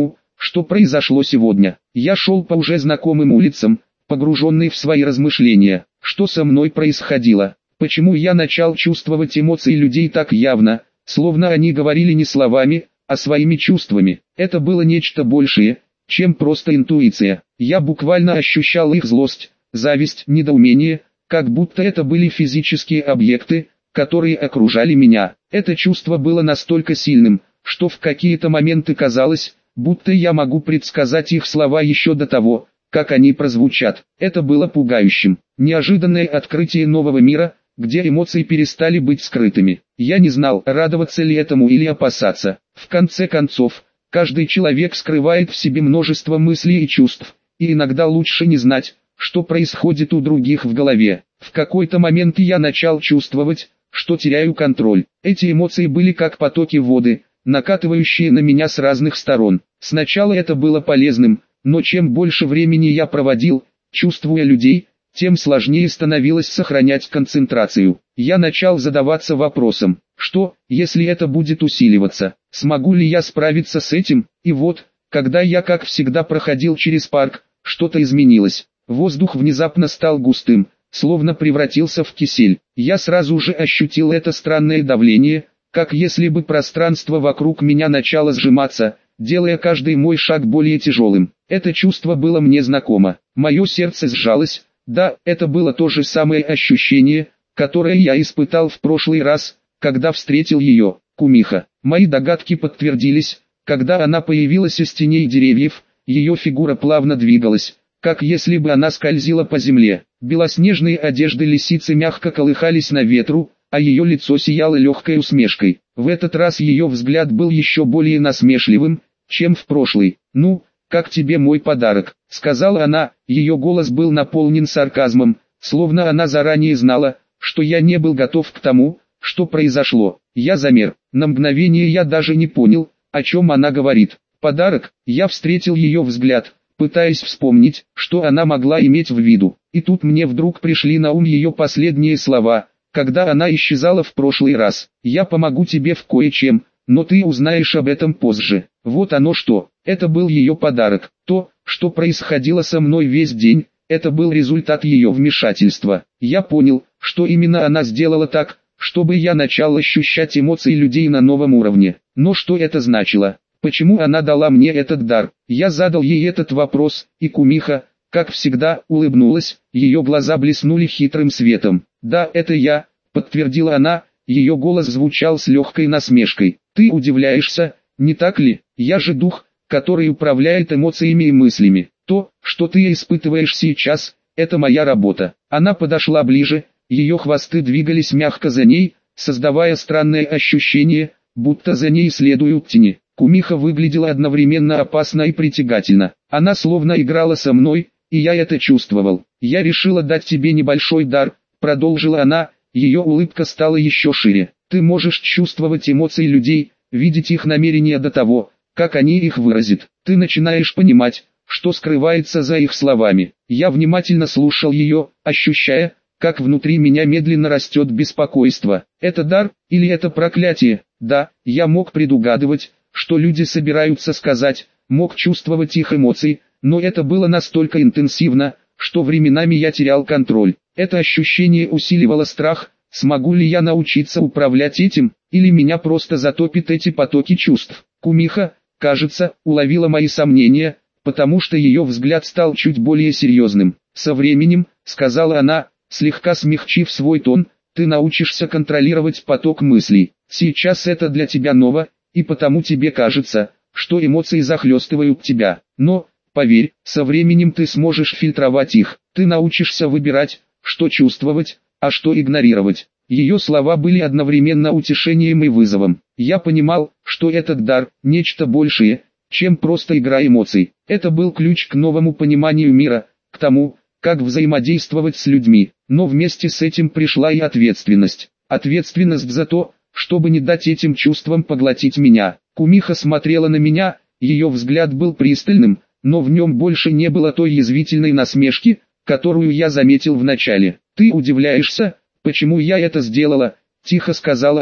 что произошло сегодня. Я шел по уже знакомым улицам, погруженный в свои размышления. Что со мной происходило? Почему я начал чувствовать эмоции людей так явно, словно они говорили не словами, а своими чувствами? Это было нечто большее, чем просто интуиция. Я буквально ощущал их злость, зависть, недоумение, как будто это были физические объекты, которые окружали меня. Это чувство было настолько сильным, что в какие-то моменты казалось, будто я могу предсказать их слова еще до того, как они прозвучат. Это было пугающим. Неожиданное открытие нового мира, где эмоции перестали быть скрытыми. Я не знал, радоваться ли этому или опасаться. В конце концов, каждый человек скрывает в себе множество мыслей и чувств, и иногда лучше не знать, что происходит у других в голове. В какой-то момент я начал чувствовать, что теряю контроль. Эти эмоции были как потоки воды, накатывающие на меня с разных сторон. Сначала это было полезным, но чем больше времени я проводил, чувствуя людей, тем сложнее становилось сохранять концентрацию. Я начал задаваться вопросом, что, если это будет усиливаться, смогу ли я справиться с этим? И вот, когда я как всегда проходил через парк, что-то изменилось. Воздух внезапно стал густым, словно превратился в кисель. Я сразу же ощутил это странное давление, как если бы пространство вокруг меня начало сжиматься, делая каждый мой шаг более тяжелым. Это чувство было мне знакомо. Мое сердце сжалось. Да, это было то же самое ощущение, которое я испытал в прошлый раз, когда встретил ее, Кумиха. Мои догадки подтвердились, когда она появилась из теней деревьев, ее фигура плавно двигалась, как если бы она скользила по земле. Белоснежные одежды лисицы мягко колыхались на ветру, а ее лицо сияло легкой усмешкой. В этот раз ее взгляд был еще более насмешливым, чем в прошлый. «Ну, как тебе мой подарок?» — сказала она, ее голос был наполнен сарказмом, словно она заранее знала, что я не был готов к тому, что произошло. Я замер. На мгновение я даже не понял, о чем она говорит. «Подарок?» Я встретил ее взгляд, пытаясь вспомнить, что она могла иметь в виду. И тут мне вдруг пришли на ум ее последние слова, когда она исчезала в прошлый раз. «Я помогу тебе в кое-чем, но ты узнаешь об этом позже». Вот оно что. Это был ее подарок. То, что происходило со мной весь день, это был результат ее вмешательства. Я понял, что именно она сделала так, чтобы я начал ощущать эмоции людей на новом уровне. Но что это значило? Почему она дала мне этот дар? Я задал ей этот вопрос, и Кумиха, как всегда, улыбнулась, ее глаза блеснули хитрым светом. «Да, это я», — подтвердила она, ее голос звучал с легкой насмешкой. «Ты удивляешься, не так ли? Я же дух, который управляет эмоциями и мыслями. То, что ты испытываешь сейчас, это моя работа». Она подошла ближе, ее хвосты двигались мягко за ней, создавая странное ощущение, будто за ней следуют тени. Кумиха выглядела одновременно опасно и притягательно. Она словно играла со мной, и я это чувствовал. «Я решила дать тебе небольшой дар», — продолжила она, ее улыбка стала еще шире. «Ты можешь чувствовать эмоции людей, видеть их намерения до того, как они их выразят. Ты начинаешь понимать, что скрывается за их словами». Я внимательно слушал ее, ощущая, как внутри меня медленно растет беспокойство. Это дар, или это проклятие? Да, я мог предугадывать, что люди собираются сказать, мог чувствовать их эмоции, но это было настолько интенсивно, что временами я терял контроль. Это ощущение усиливало страх, смогу ли я научиться управлять этим, или меня просто затопит эти потоки чувств. Кумиха, кажется, уловила мои сомнения, потому что ее взгляд стал чуть более серьезным. «Со временем», — сказала она, слегка смягчив свой тон, — «ты научишься контролировать поток мыслей. Сейчас это для тебя ново, и потому тебе кажется, что эмоции захлестывают тебя. Но, поверь, со временем ты сможешь фильтровать их. Ты научишься выбирать, что чувствовать, а что игнорировать». Ее слова были одновременно утешением и вызовом. Я понимал, что этот дар – нечто большее, чем просто игра эмоций. Это был ключ к новому пониманию мира, к тому, как взаимодействовать с людьми. Но вместе с этим пришла и ответственность. Ответственность за то, чтобы не дать этим чувствам поглотить меня. Кумиха смотрела на меня, ее взгляд был пристальным, но в нем больше не было той язвительной насмешки, которую я заметил в начале. «Ты удивляешься, почему я это сделала?» — тихо сказала она,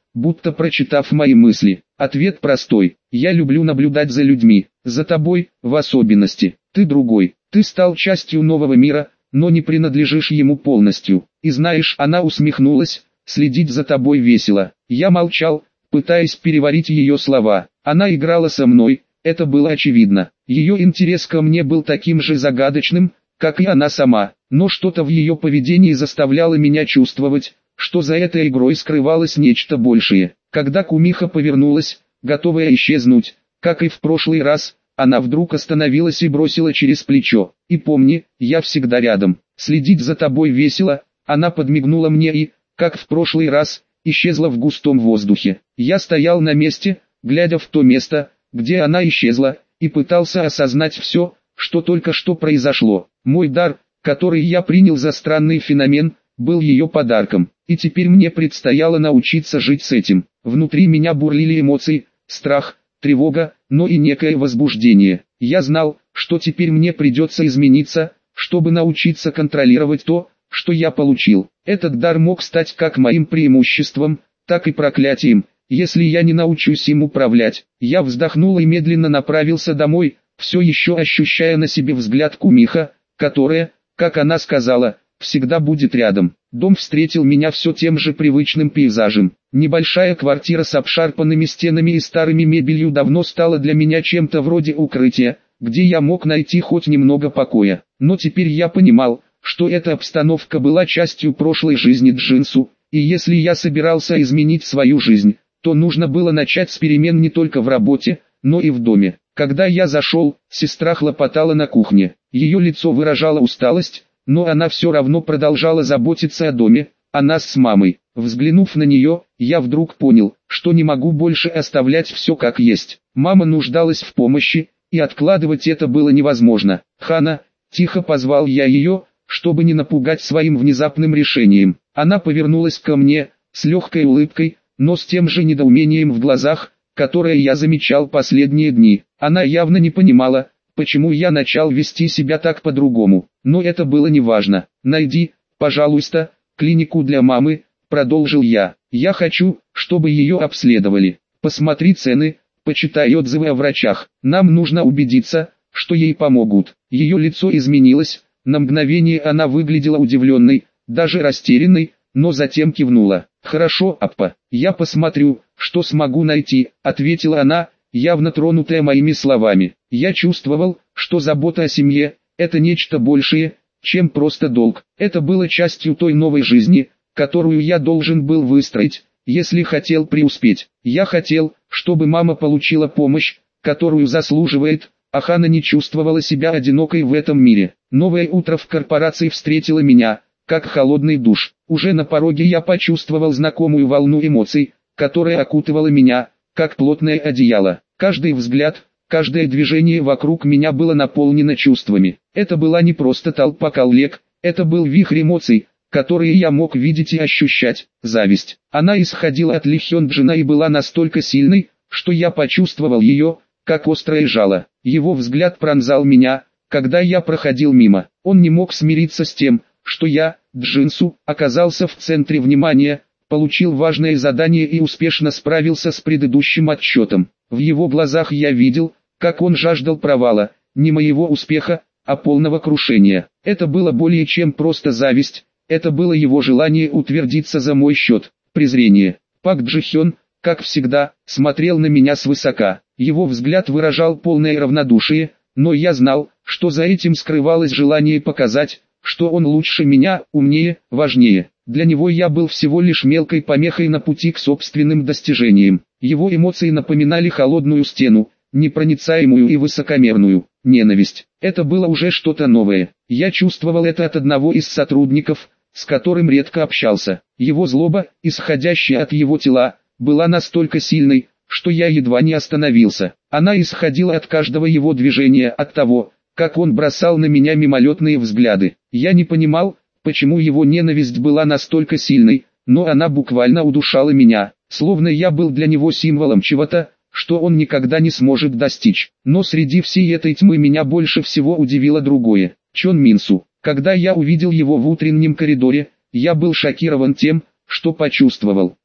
будто прочитав мои мысли. Ответ простой: я люблю наблюдать за людьми, за тобой, в особенности. Ты другой, ты стал частью нового мира, но не принадлежишь ему полностью. И знаешь, она усмехнулась, следить за тобой весело. Я молчал, пытаясь переварить ее слова. Она играла со мной, это было очевидно. Ее интерес ко мне был таким же загадочным, как и она сама, но что-то в ее поведении заставляло меня чувствовать, что за этой игрой скрывалось нечто большее. Когда кумиха повернулась, готовая исчезнуть, как и в прошлый раз, она вдруг остановилась и бросила через плечо: «И помни, я всегда рядом, следить за тобой весело». Она подмигнула мне и, как в прошлый раз, исчезла в густом воздухе. Я стоял на месте, глядя в то место, где она исчезла, и пытался осознать все, что только что произошло. Мой дар, который я принял за странный феномен, был ее подарком, и теперь мне предстояло научиться жить с этим. Внутри меня бурлили эмоции, страх, тревога, но и некое возбуждение. Я знал, что теперь мне придется измениться, чтобы научиться контролировать то, что я получил. Этот дар мог стать как моим преимуществом, так и проклятием, если я не научусь им управлять. Я вздохнул и медленно направился домой, все еще ощущая на себе взгляд кумиха, которая, как она сказала, всегда будет рядом. Дом встретил меня все тем же привычным пейзажем. Небольшая квартира с обшарпанными стенами и старыми мебелью давно стала для меня чем-то вроде укрытия, где я мог найти хоть немного покоя. Но теперь я понимал, что эта обстановка была частью прошлой жизни Джинсу, и если я собирался изменить свою жизнь, то нужно было начать с перемен не только в работе, но и в доме. Когда я зашел, сестра хлопотала на кухне. Ее лицо выражало усталость, но она все равно продолжала заботиться о доме, о нас с мамой. Взглянув на нее, я вдруг понял, что не могу больше оставлять все как есть. Мама нуждалась в помощи, и откладывать это было невозможно. «Хана», — тихо позвал я ее, чтобы не напугать своим внезапным решением. Она повернулась ко мне, с легкой улыбкой, но с тем же недоумением в глазах, которое я замечал последние дни. Она явно не понимала, почему я начал вести себя так по-другому. Но это было неважно. «Найди, пожалуйста, клинику для мамы», — продолжил я. «Я хочу, чтобы ее обследовали. Посмотри цены, почитай отзывы о врачах. Нам нужно убедиться, что ей помогут». Ее лицо изменилось, на мгновение она выглядела удивленной, даже растерянной, но затем кивнула. «Хорошо, Аппа, я посмотрю, что смогу найти», — ответила она, явно тронутая моими словами. Я чувствовал, что забота о семье — это нечто большее, чем просто долг. Это было частью той новой жизни, которую я должен был выстроить, если хотел преуспеть. Я хотел, чтобы мама получила помощь, которую заслуживает, а Хана не чувствовала себя одинокой в этом мире. Новое утро в корпорации встретило меня, как холодный душ. Уже на пороге я почувствовал знакомую волну эмоций, которая окутывала меня, как плотное одеяло. Каждый взгляд, каждое движение вокруг меня было наполнено чувствами. Это была не просто толпа коллег, это был вихрь эмоций, которые я мог видеть и ощущать. Зависть. Она исходила от Ли Хён Джина и была настолько сильной, что я почувствовал ее, как острое жало. Его взгляд пронзал меня, когда я проходил мимо. Он не мог смириться с тем, что я, Джинсу, оказался в центре внимания, получил важное задание и успешно справился с предыдущим отчетом. В его глазах я видел, как он жаждал провала, не моего успеха, а полного крушения. Это было более чем просто зависть, это было его желание утвердиться за мой счет. Презрение. Пак Джи Хён, как всегда, смотрел на меня свысока. Его взгляд выражал полное равнодушие, но я знал, что за этим скрывалось желание показать, что он лучше меня, умнее, важнее. Для него я был всего лишь мелкой помехой на пути к собственным достижениям. Его эмоции напоминали холодную стену, непроницаемую и высокомерную. Ненависть. Это было уже что-то новое. Я чувствовал это от одного из сотрудников, с которым редко общался. Его злоба, исходящая от его тела, была настолько сильной, что я едва не остановился. Она исходила от каждого его движения, от того, как он бросал на меня мимолетные взгляды. Я не понимал, почему его ненависть была настолько сильной, но она буквально удушала меня, словно я был для него символом чего-то, что он никогда не сможет достичь. Но среди всей этой тьмы меня больше всего удивило другое. Чон Минсу. Когда я увидел его в утреннем коридоре, я был шокирован тем, что почувствовал.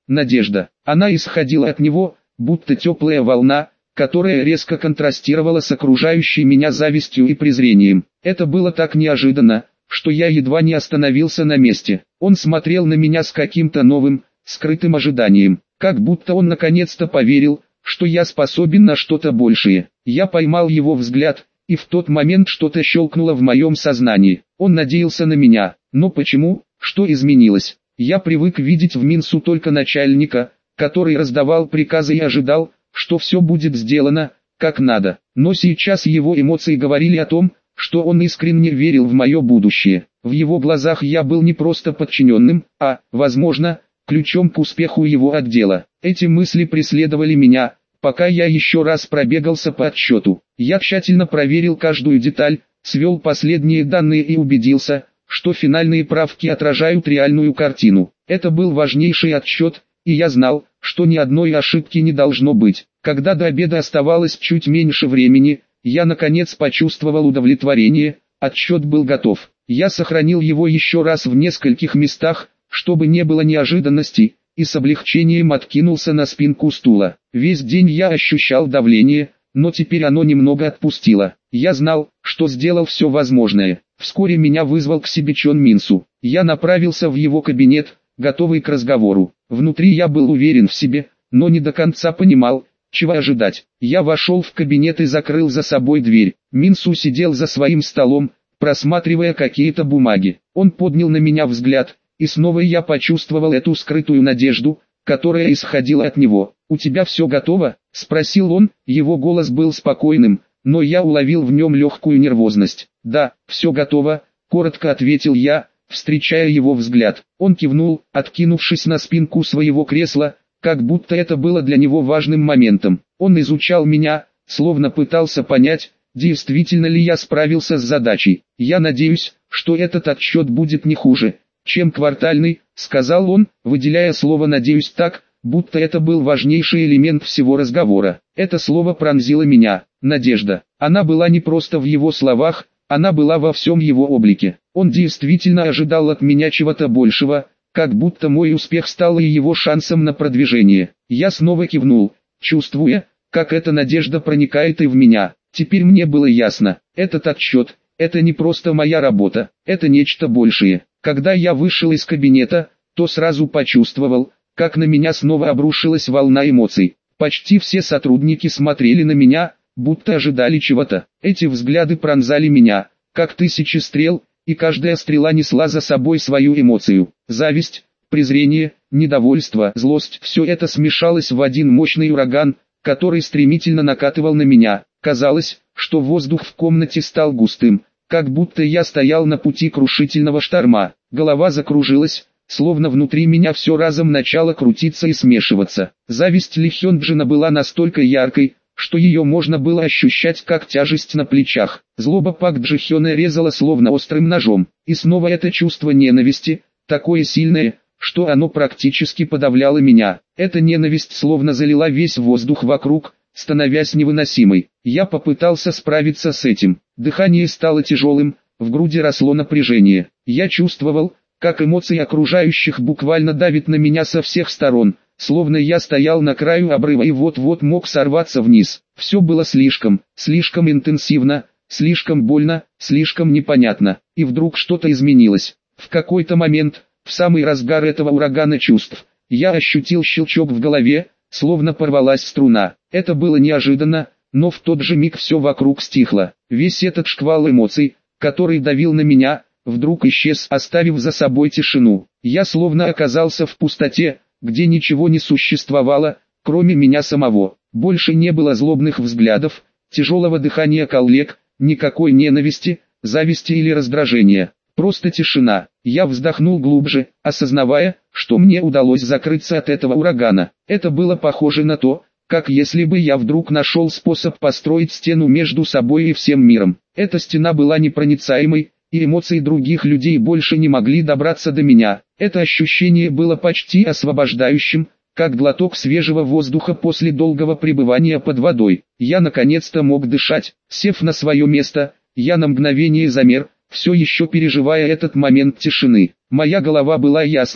надежда. Она исходила от него, будто теплая волна, которая резко контрастировала с окружающей меня завистью и презрением. Это было так неожиданно, что я едва не остановился на месте. Он смотрел на меня с каким-то новым, скрытым ожиданием, как будто он наконец-то поверил, что я способен на что-то большее. Я поймал его взгляд, и в тот момент что-то щелкнуло в моем сознании. Он надеялся на меня, но почему, что изменилось? Я привык видеть в Минсу только начальника, который раздавал приказы и ожидал, что все будет сделано, как надо. Но сейчас его эмоции говорили о том, что он искренне верил в мое будущее. В его глазах я был не просто подчиненным, а, возможно, ключом к успеху его отдела. Эти мысли преследовали меня, пока я еще раз пробегался по отчету. Я тщательно проверил каждую деталь, свел последние данные и убедился, что финальные правки отражают реальную картину. Это был важнейший отчет, и я знал, что ни одной ошибки не должно быть. Когда до обеда оставалось чуть меньше времени, я наконец почувствовал удовлетворение, отчет был готов. Я сохранил его еще раз в нескольких местах, чтобы не было неожиданностей, и с облегчением откинулся на спинку стула. Весь день я ощущал давление, но теперь оно немного отпустило. Я знал, что сделал все возможное. Вскоре меня вызвал к себе Чон Минсу. Я направился в его кабинет, готовый к разговору. Внутри я был уверен в себе, но не до конца понимал, чего ожидать. Я вошел в кабинет и закрыл за собой дверь. Минсу сидел за своим столом, просматривая какие-то бумаги. Он поднял на меня взгляд, и снова я почувствовал эту скрытую надежду, которая исходила от него. «У тебя все готово?» – спросил он, его голос был спокойным, но я уловил в нем легкую нервозность. «Да, все готово», – коротко ответил я, встречая его взгляд. Он кивнул, откинувшись на спинку своего кресла, как будто это было для него важным моментом. Он изучал меня, словно пытался понять, действительно ли я справился с задачей. «Я надеюсь, что этот отчет будет не хуже, чем квартальный», — сказал он, выделяя слово «надеюсь» так, будто это был важнейший элемент всего разговора. Это слово пронзило меня. Надежда. Она была не просто в его словах, она была во всем его облике. Он действительно ожидал от меня чего-то большего, как будто мой успех стал и его шансом на продвижение. Я снова кивнул, чувствуя, как эта надежда проникает и в меня. Теперь мне было ясно, этот отчет — это не просто моя работа, это нечто большее. Когда я вышел из кабинета, то сразу почувствовал, как на меня снова обрушилась волна эмоций. Почти все сотрудники смотрели на меня, будто ожидали чего-то. Эти взгляды пронзали меня, как тысячи стрел, и каждая стрела несла за собой свою эмоцию. Зависть, презрение, недовольство, злость — все это смешалось в один мощный ураган, который стремительно накатывал на меня. Казалось, что воздух в комнате стал густым, как будто я стоял на пути крушительного шторма. Голова закружилась, словно внутри меня все разом начало крутиться и смешиваться. Зависть Ли Хёнджина была настолько яркой, что ее можно было ощущать как тяжесть на плечах. Злоба Пак Джи Хёна резала словно острым ножом. И снова это чувство ненависти, такое сильное, что оно практически подавляло меня. Эта ненависть словно залила весь воздух вокруг, становясь невыносимой. Я попытался справиться с этим. Дыхание стало тяжелым, в груди росло напряжение. Я чувствовал, как эмоции окружающих буквально давят на меня со всех сторон, словно я стоял на краю обрыва и вот-вот мог сорваться вниз. Все было слишком интенсивно, слишком больно, слишком непонятно. И вдруг что-то изменилось. В какой-то момент, в самый разгар этого урагана чувств, я ощутил щелчок в голове, словно порвалась струна. Это было неожиданно, но в тот же миг все вокруг стихло. Весь этот шквал эмоций, который давил на меня, вдруг исчез, оставив за собой тишину. Я словно оказался в пустоте, где ничего не существовало, кроме меня самого. Больше не было злобных взглядов, тяжелого дыхания коллег, никакой ненависти, зависти или раздражения. Просто тишина. Я вздохнул глубже, осознавая, что мне удалось закрыться от этого урагана. Это было похоже на то, как если бы я вдруг нашел способ построить стену между собой и всем миром. Эта стена была непроницаемой, и эмоции других людей больше не могли добраться до меня. Это ощущение было почти освобождающим, как глоток свежего воздуха после долгого пребывания под водой. Я наконец-то мог дышать. Сев на свое место, я на мгновение замер, все еще переживая этот момент тишины. Моя голова была ясной,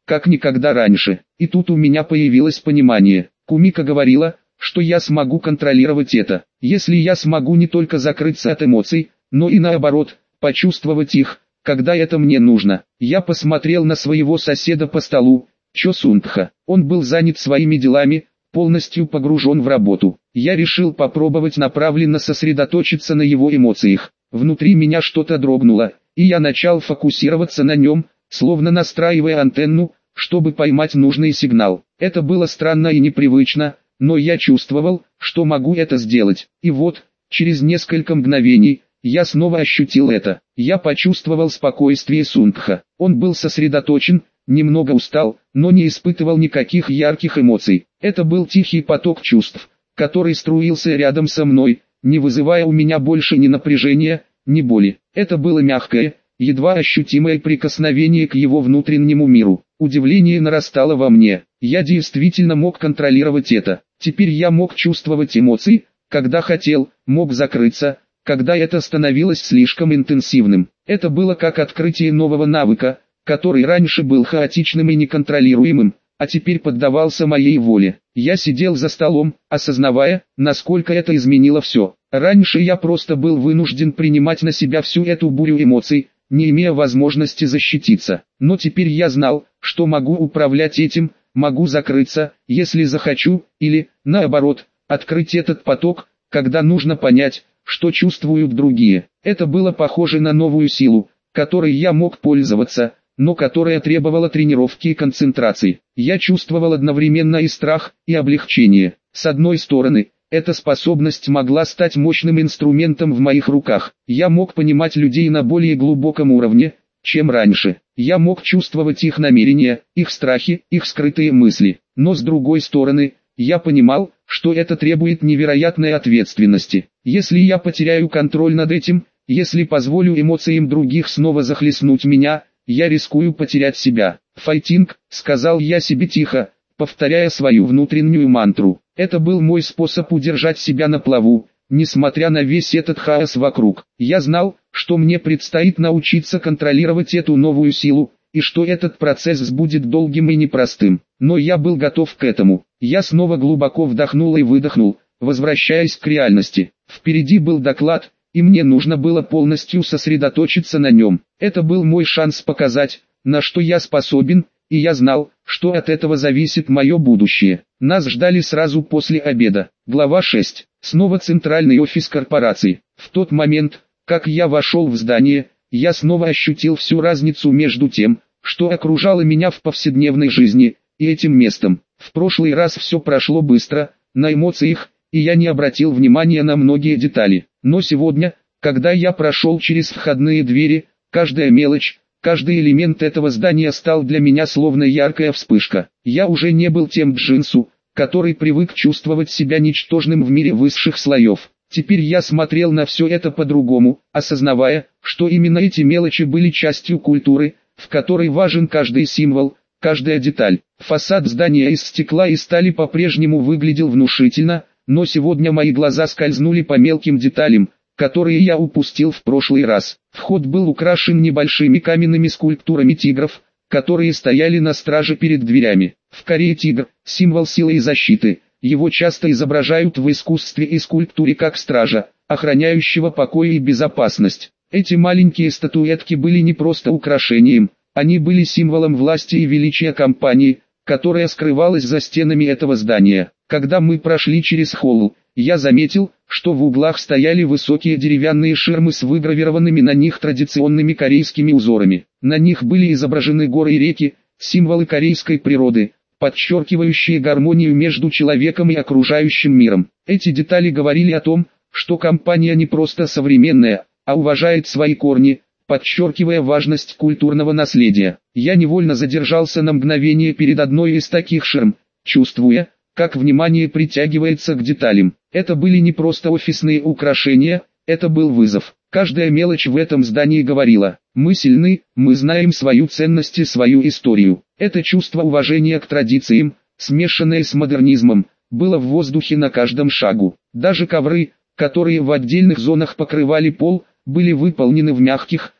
как никогда раньше. И тут у меня появилось понимание. Кумика говорила, что я смогу контролировать это, если я смогу не только закрыться от эмоций, но и наоборот, почувствовать их, когда это мне нужно. Я посмотрел на своего соседа по столу, Чо Сунгха. Он был занят своими делами, полностью погружен в работу. Я решил попробовать направленно сосредоточиться на его эмоциях. Внутри меня что-то дрогнуло, и я начал фокусироваться на нем, словно настраивая антенну, чтобы поймать нужный сигнал. Это было странно и непривычно, но я чувствовал, что могу это сделать. И вот, через несколько мгновений, я снова ощутил это. Я почувствовал спокойствие Сунгха. Он был сосредоточен, немного устал, но не испытывал никаких ярких эмоций. Это был тихий поток чувств, который струился рядом со мной, не вызывая у меня больше ни напряжения, ни боли. Это было мягкое, едва ощутимое прикосновение к его внутреннему миру. Удивление нарастало во мне. Я действительно мог контролировать это. Теперь я мог чувствовать эмоции, когда хотел, мог закрыться, когда это становилось слишком интенсивным. Это было как открытие нового навыка, который раньше был хаотичным и неконтролируемым, а теперь поддавался моей воле. Я сидел за столом, осознавая, насколько это изменило все. Раньше я просто был вынужден принимать на себя всю эту бурю эмоций, не имея возможности защититься. Но теперь я знал, что могу управлять этим, могу закрыться, если захочу, или, наоборот, открыть этот поток, когда нужно понять, что чувствуют другие. Это было похоже на новую силу, которой я мог пользоваться, но которая требовала тренировки и концентрации. Я чувствовал одновременно и страх, и облегчение. С одной стороны, эта способность могла стать мощным инструментом в моих руках. Я мог понимать людей на более глубоком уровне, чем раньше. Я мог чувствовать их намерения, их страхи, их скрытые мысли. Но с другой стороны, я понимал, что это требует невероятной ответственности. Если я потеряю контроль над этим, если позволю эмоциям других снова захлестнуть меня, я рискую потерять себя. «Файтинг», — сказал я себе тихо, повторяя свою внутреннюю мантру. Это был мой способ удержать себя на плаву, несмотря на весь этот хаос вокруг. Я знал, что мне предстоит научиться контролировать эту новую силу, и что этот процесс будет долгим и непростым. Но я был готов к этому. Я снова глубоко вдохнул и выдохнул, возвращаясь к реальности. Впереди был доклад, и мне нужно было полностью сосредоточиться на нем. Это был мой шанс показать, на что я способен, и я знал, что от этого зависит мое будущее. Нас ждали сразу после обеда. Глава 6. Снова центральный офис корпорации. В тот момент, как я вошел в здание, я снова ощутил всю разницу между тем, что окружало меня в повседневной жизни, и этим местом. В прошлый раз все прошло быстро, на эмоциях, и я не обратил внимания на многие детали. Но сегодня, когда я прошел через входные двери, каждая мелочь, каждый элемент этого здания стал для меня словно яркая вспышка. Я уже не был тем Джинсу, который привык чувствовать себя ничтожным в мире высших слоев. Теперь я смотрел на все это по-другому, осознавая, что именно эти мелочи были частью культуры, в которой важен каждый символ, каждая деталь. Фасад здания из стекла и стали по-прежнему выглядел внушительно, но сегодня мои глаза скользнули по мелким деталям, которые я упустил в прошлый раз. Вход был украшен небольшими каменными скульптурами тигров, которые стояли на страже перед дверями. В Корее тигр – символ силы и защиты. Его часто изображают в искусстве и скульптуре как стража, охраняющего покой и безопасность. Эти маленькие статуэтки были не просто украшением, они были символом власти и величия компании, которая скрывалась за стенами этого здания. Когда мы прошли через холл, я заметил, что в углах стояли высокие деревянные ширмы с выгравированными на них традиционными корейскими узорами. На них были изображены горы и реки, символы корейской природы, подчеркивающие гармонию между человеком и окружающим миром. Эти детали говорили о том, что компания не просто современная, а уважает свои корни, подчеркивая важность культурного наследия. Я невольно задержался на мгновение перед одной из таких ширм, чувствуя, как внимание притягивается к деталям. Это были не просто офисные украшения, это был вызов. Каждая мелочь в этом здании говорила: мы сильны, мы знаем свою ценность и свою историю. Это чувство уважения к традициям, смешанное с модернизмом, было в воздухе на каждом шагу. Даже ковры, которые в отдельных зонах покрывали пол, были выполнены в мягких,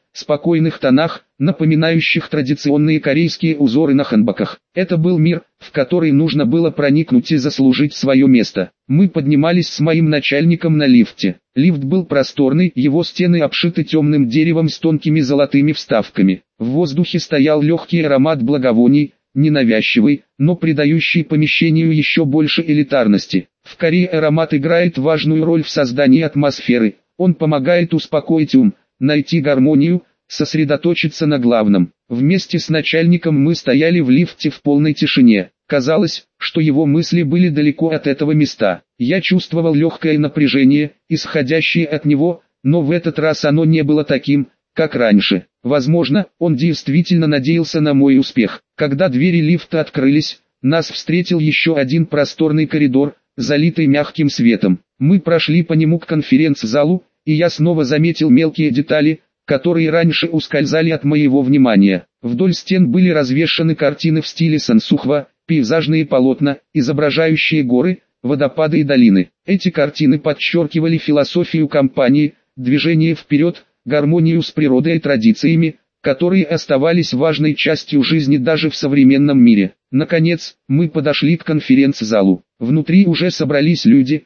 спокойных тонах, напоминающих традиционные корейские узоры на ханбоках. Это был мир, в который нужно было проникнуть и заслужить свое место. Мы поднимались с моим начальником на лифте. Лифт был просторный, его стены обшиты темным деревом с тонкими золотыми вставками. В воздухе стоял легкий аромат благовоний, ненавязчивый, но придающий помещению еще больше элитарности. В Корее аромат играет важную роль в создании атмосферы. Он помогает успокоить ум, найти гармонию, сосредоточиться на главном. Вместе с начальником мы стояли в лифте в полной тишине. Казалось, что его мысли были далеко от этого места. Я чувствовал легкое напряжение, исходящее от него, но в этот раз оно не было таким, как раньше. Возможно, он действительно надеялся на мой успех. Когда двери лифта открылись, нас встретил еще один просторный коридор, залитый мягким светом. Мы прошли по нему к конференц-залу, и я снова заметил мелкие детали, которые раньше ускользали от моего внимания. Вдоль стен были развешаны картины в стиле сансухва, пейзажные полотна, изображающие горы, водопады и долины. Эти картины подчеркивали философию компании, движение вперед, гармонию с природой и традициями, которые оставались важной частью жизни даже в современном мире. Наконец, мы подошли к конференц-залу. Внутри уже собрались люди,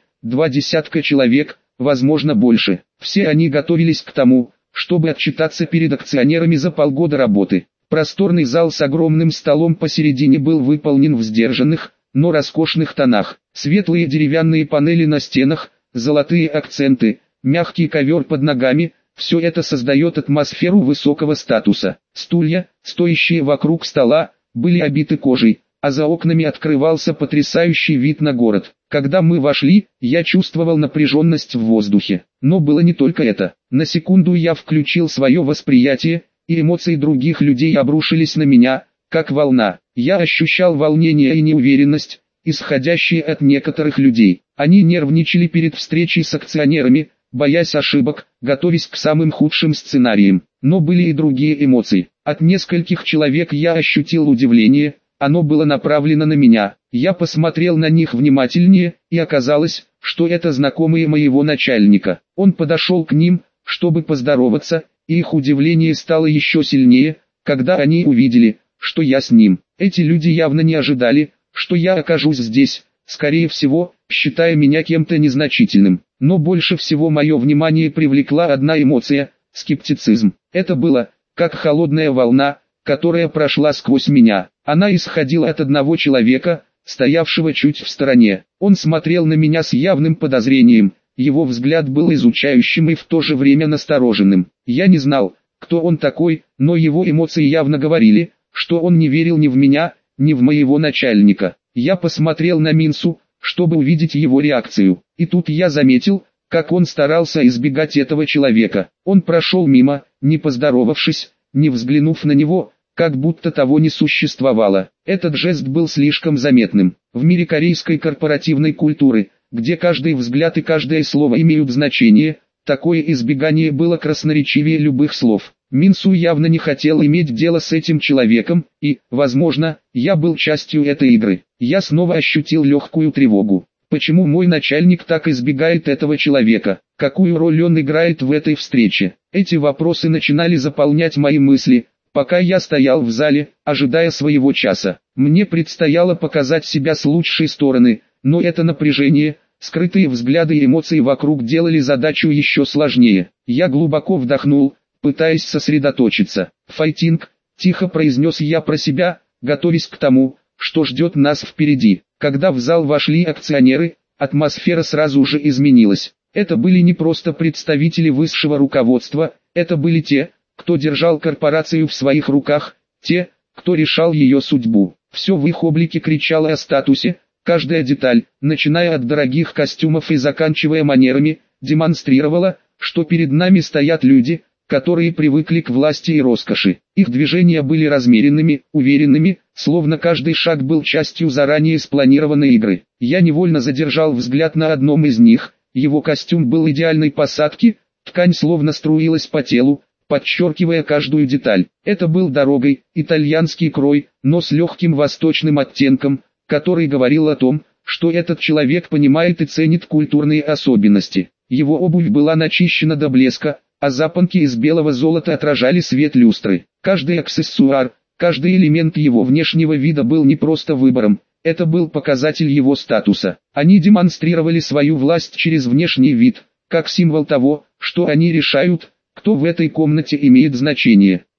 20 человек, возможно больше. Все они готовились к тому, чтобы отчитаться перед акционерами за полгода работы. Просторный зал с огромным столом посередине был выполнен в сдержанных, но роскошных тонах. Светлые деревянные панели на стенах, золотые акценты, мягкий ковер под ногами – все это создает атмосферу высокого статуса. Стулья, стоящие вокруг стола, были обиты кожей, а за окнами открывался потрясающий вид на город. Когда мы вошли, я чувствовал напряженность в воздухе. Но было не только это. На секунду я включил свое восприятие, и эмоции других людей обрушились на меня, как волна. Я ощущал волнение и неуверенность, исходящие от некоторых людей. Они нервничали перед встречей с акционерами, боясь ошибок, готовясь к самым худшим сценариям. Но были и другие эмоции. От нескольких человек я ощутил удивление, оно было направлено на меня. Я посмотрел на них внимательнее, и оказалось, что это знакомые моего начальника. Он подошел к ним, чтобы поздороваться, и их удивление стало еще сильнее, когда они увидели, что я с ним. Эти люди явно не ожидали, что я окажусь здесь, скорее всего, считая меня кем-то незначительным. Но больше всего мое внимание привлекла одна эмоция – скептицизм. Это было, как холодная волна, которая прошла сквозь меня. Она исходила от одного человека, стоявшего чуть в стороне. Он смотрел на меня с явным подозрением, его взгляд был изучающим и в то же время настороженным. Я не знал, кто он такой, но его эмоции явно говорили, что он не верил ни в меня, ни в моего начальника. Я посмотрел на Минсу, чтобы увидеть его реакцию. И тут я заметил, как он старался избегать этого человека. Он прошел мимо, не поздоровавшись, не взглянув на него, как будто того не существовало. Этот жест был слишком заметным. В мире корейской корпоративной культуры, где каждый взгляд и каждое слово имеют значение, такое избегание было красноречивее любых слов. Минсу явно не хотел иметь дело с этим человеком, и, возможно, я был частью этой игры. Я снова ощутил легкую тревогу. Почему мой начальник так избегает этого человека? Какую роль он играет в этой встрече? Эти вопросы начинали заполнять мои мысли, пока я стоял в зале, ожидая своего часа. Мне предстояло показать себя с лучшей стороны, но это напряжение, скрытые взгляды и эмоции вокруг делали задачу еще сложнее. Я глубоко вдохнул, пытаясь сосредоточиться. «Файтинг», — тихо произнес я про себя, готовясь к тому, что ждет нас впереди. Когда в зал вошли акционеры, атмосфера сразу же изменилась. Это были не просто представители высшего руководства, это были те, кто держал корпорацию в своих руках, те, кто решал ее судьбу. Все в их облике кричало о статусе, каждая деталь, начиная от дорогих костюмов и заканчивая манерами, демонстрировала, что перед нами стоят люди, которые привыкли к власти и роскоши. Их движения были размеренными, уверенными, словно каждый шаг был частью заранее спланированной игры. Я невольно задержал взгляд на одном из них, его костюм был идеальной посадки, ткань словно струилась по телу, подчеркивая каждую деталь. Это был дорогой, итальянский крой, но с легким восточным оттенком, который говорил о том, что этот человек понимает и ценит культурные особенности. Его обувь была начищена до блеска, а запонки из белого золота отражали свет люстры. Каждый аксессуар, каждый элемент его внешнего вида был не просто выбором, это был показатель его статуса. Они демонстрировали свою власть через внешний вид, как символ того, что они решают, кто в этой комнате имеет значение.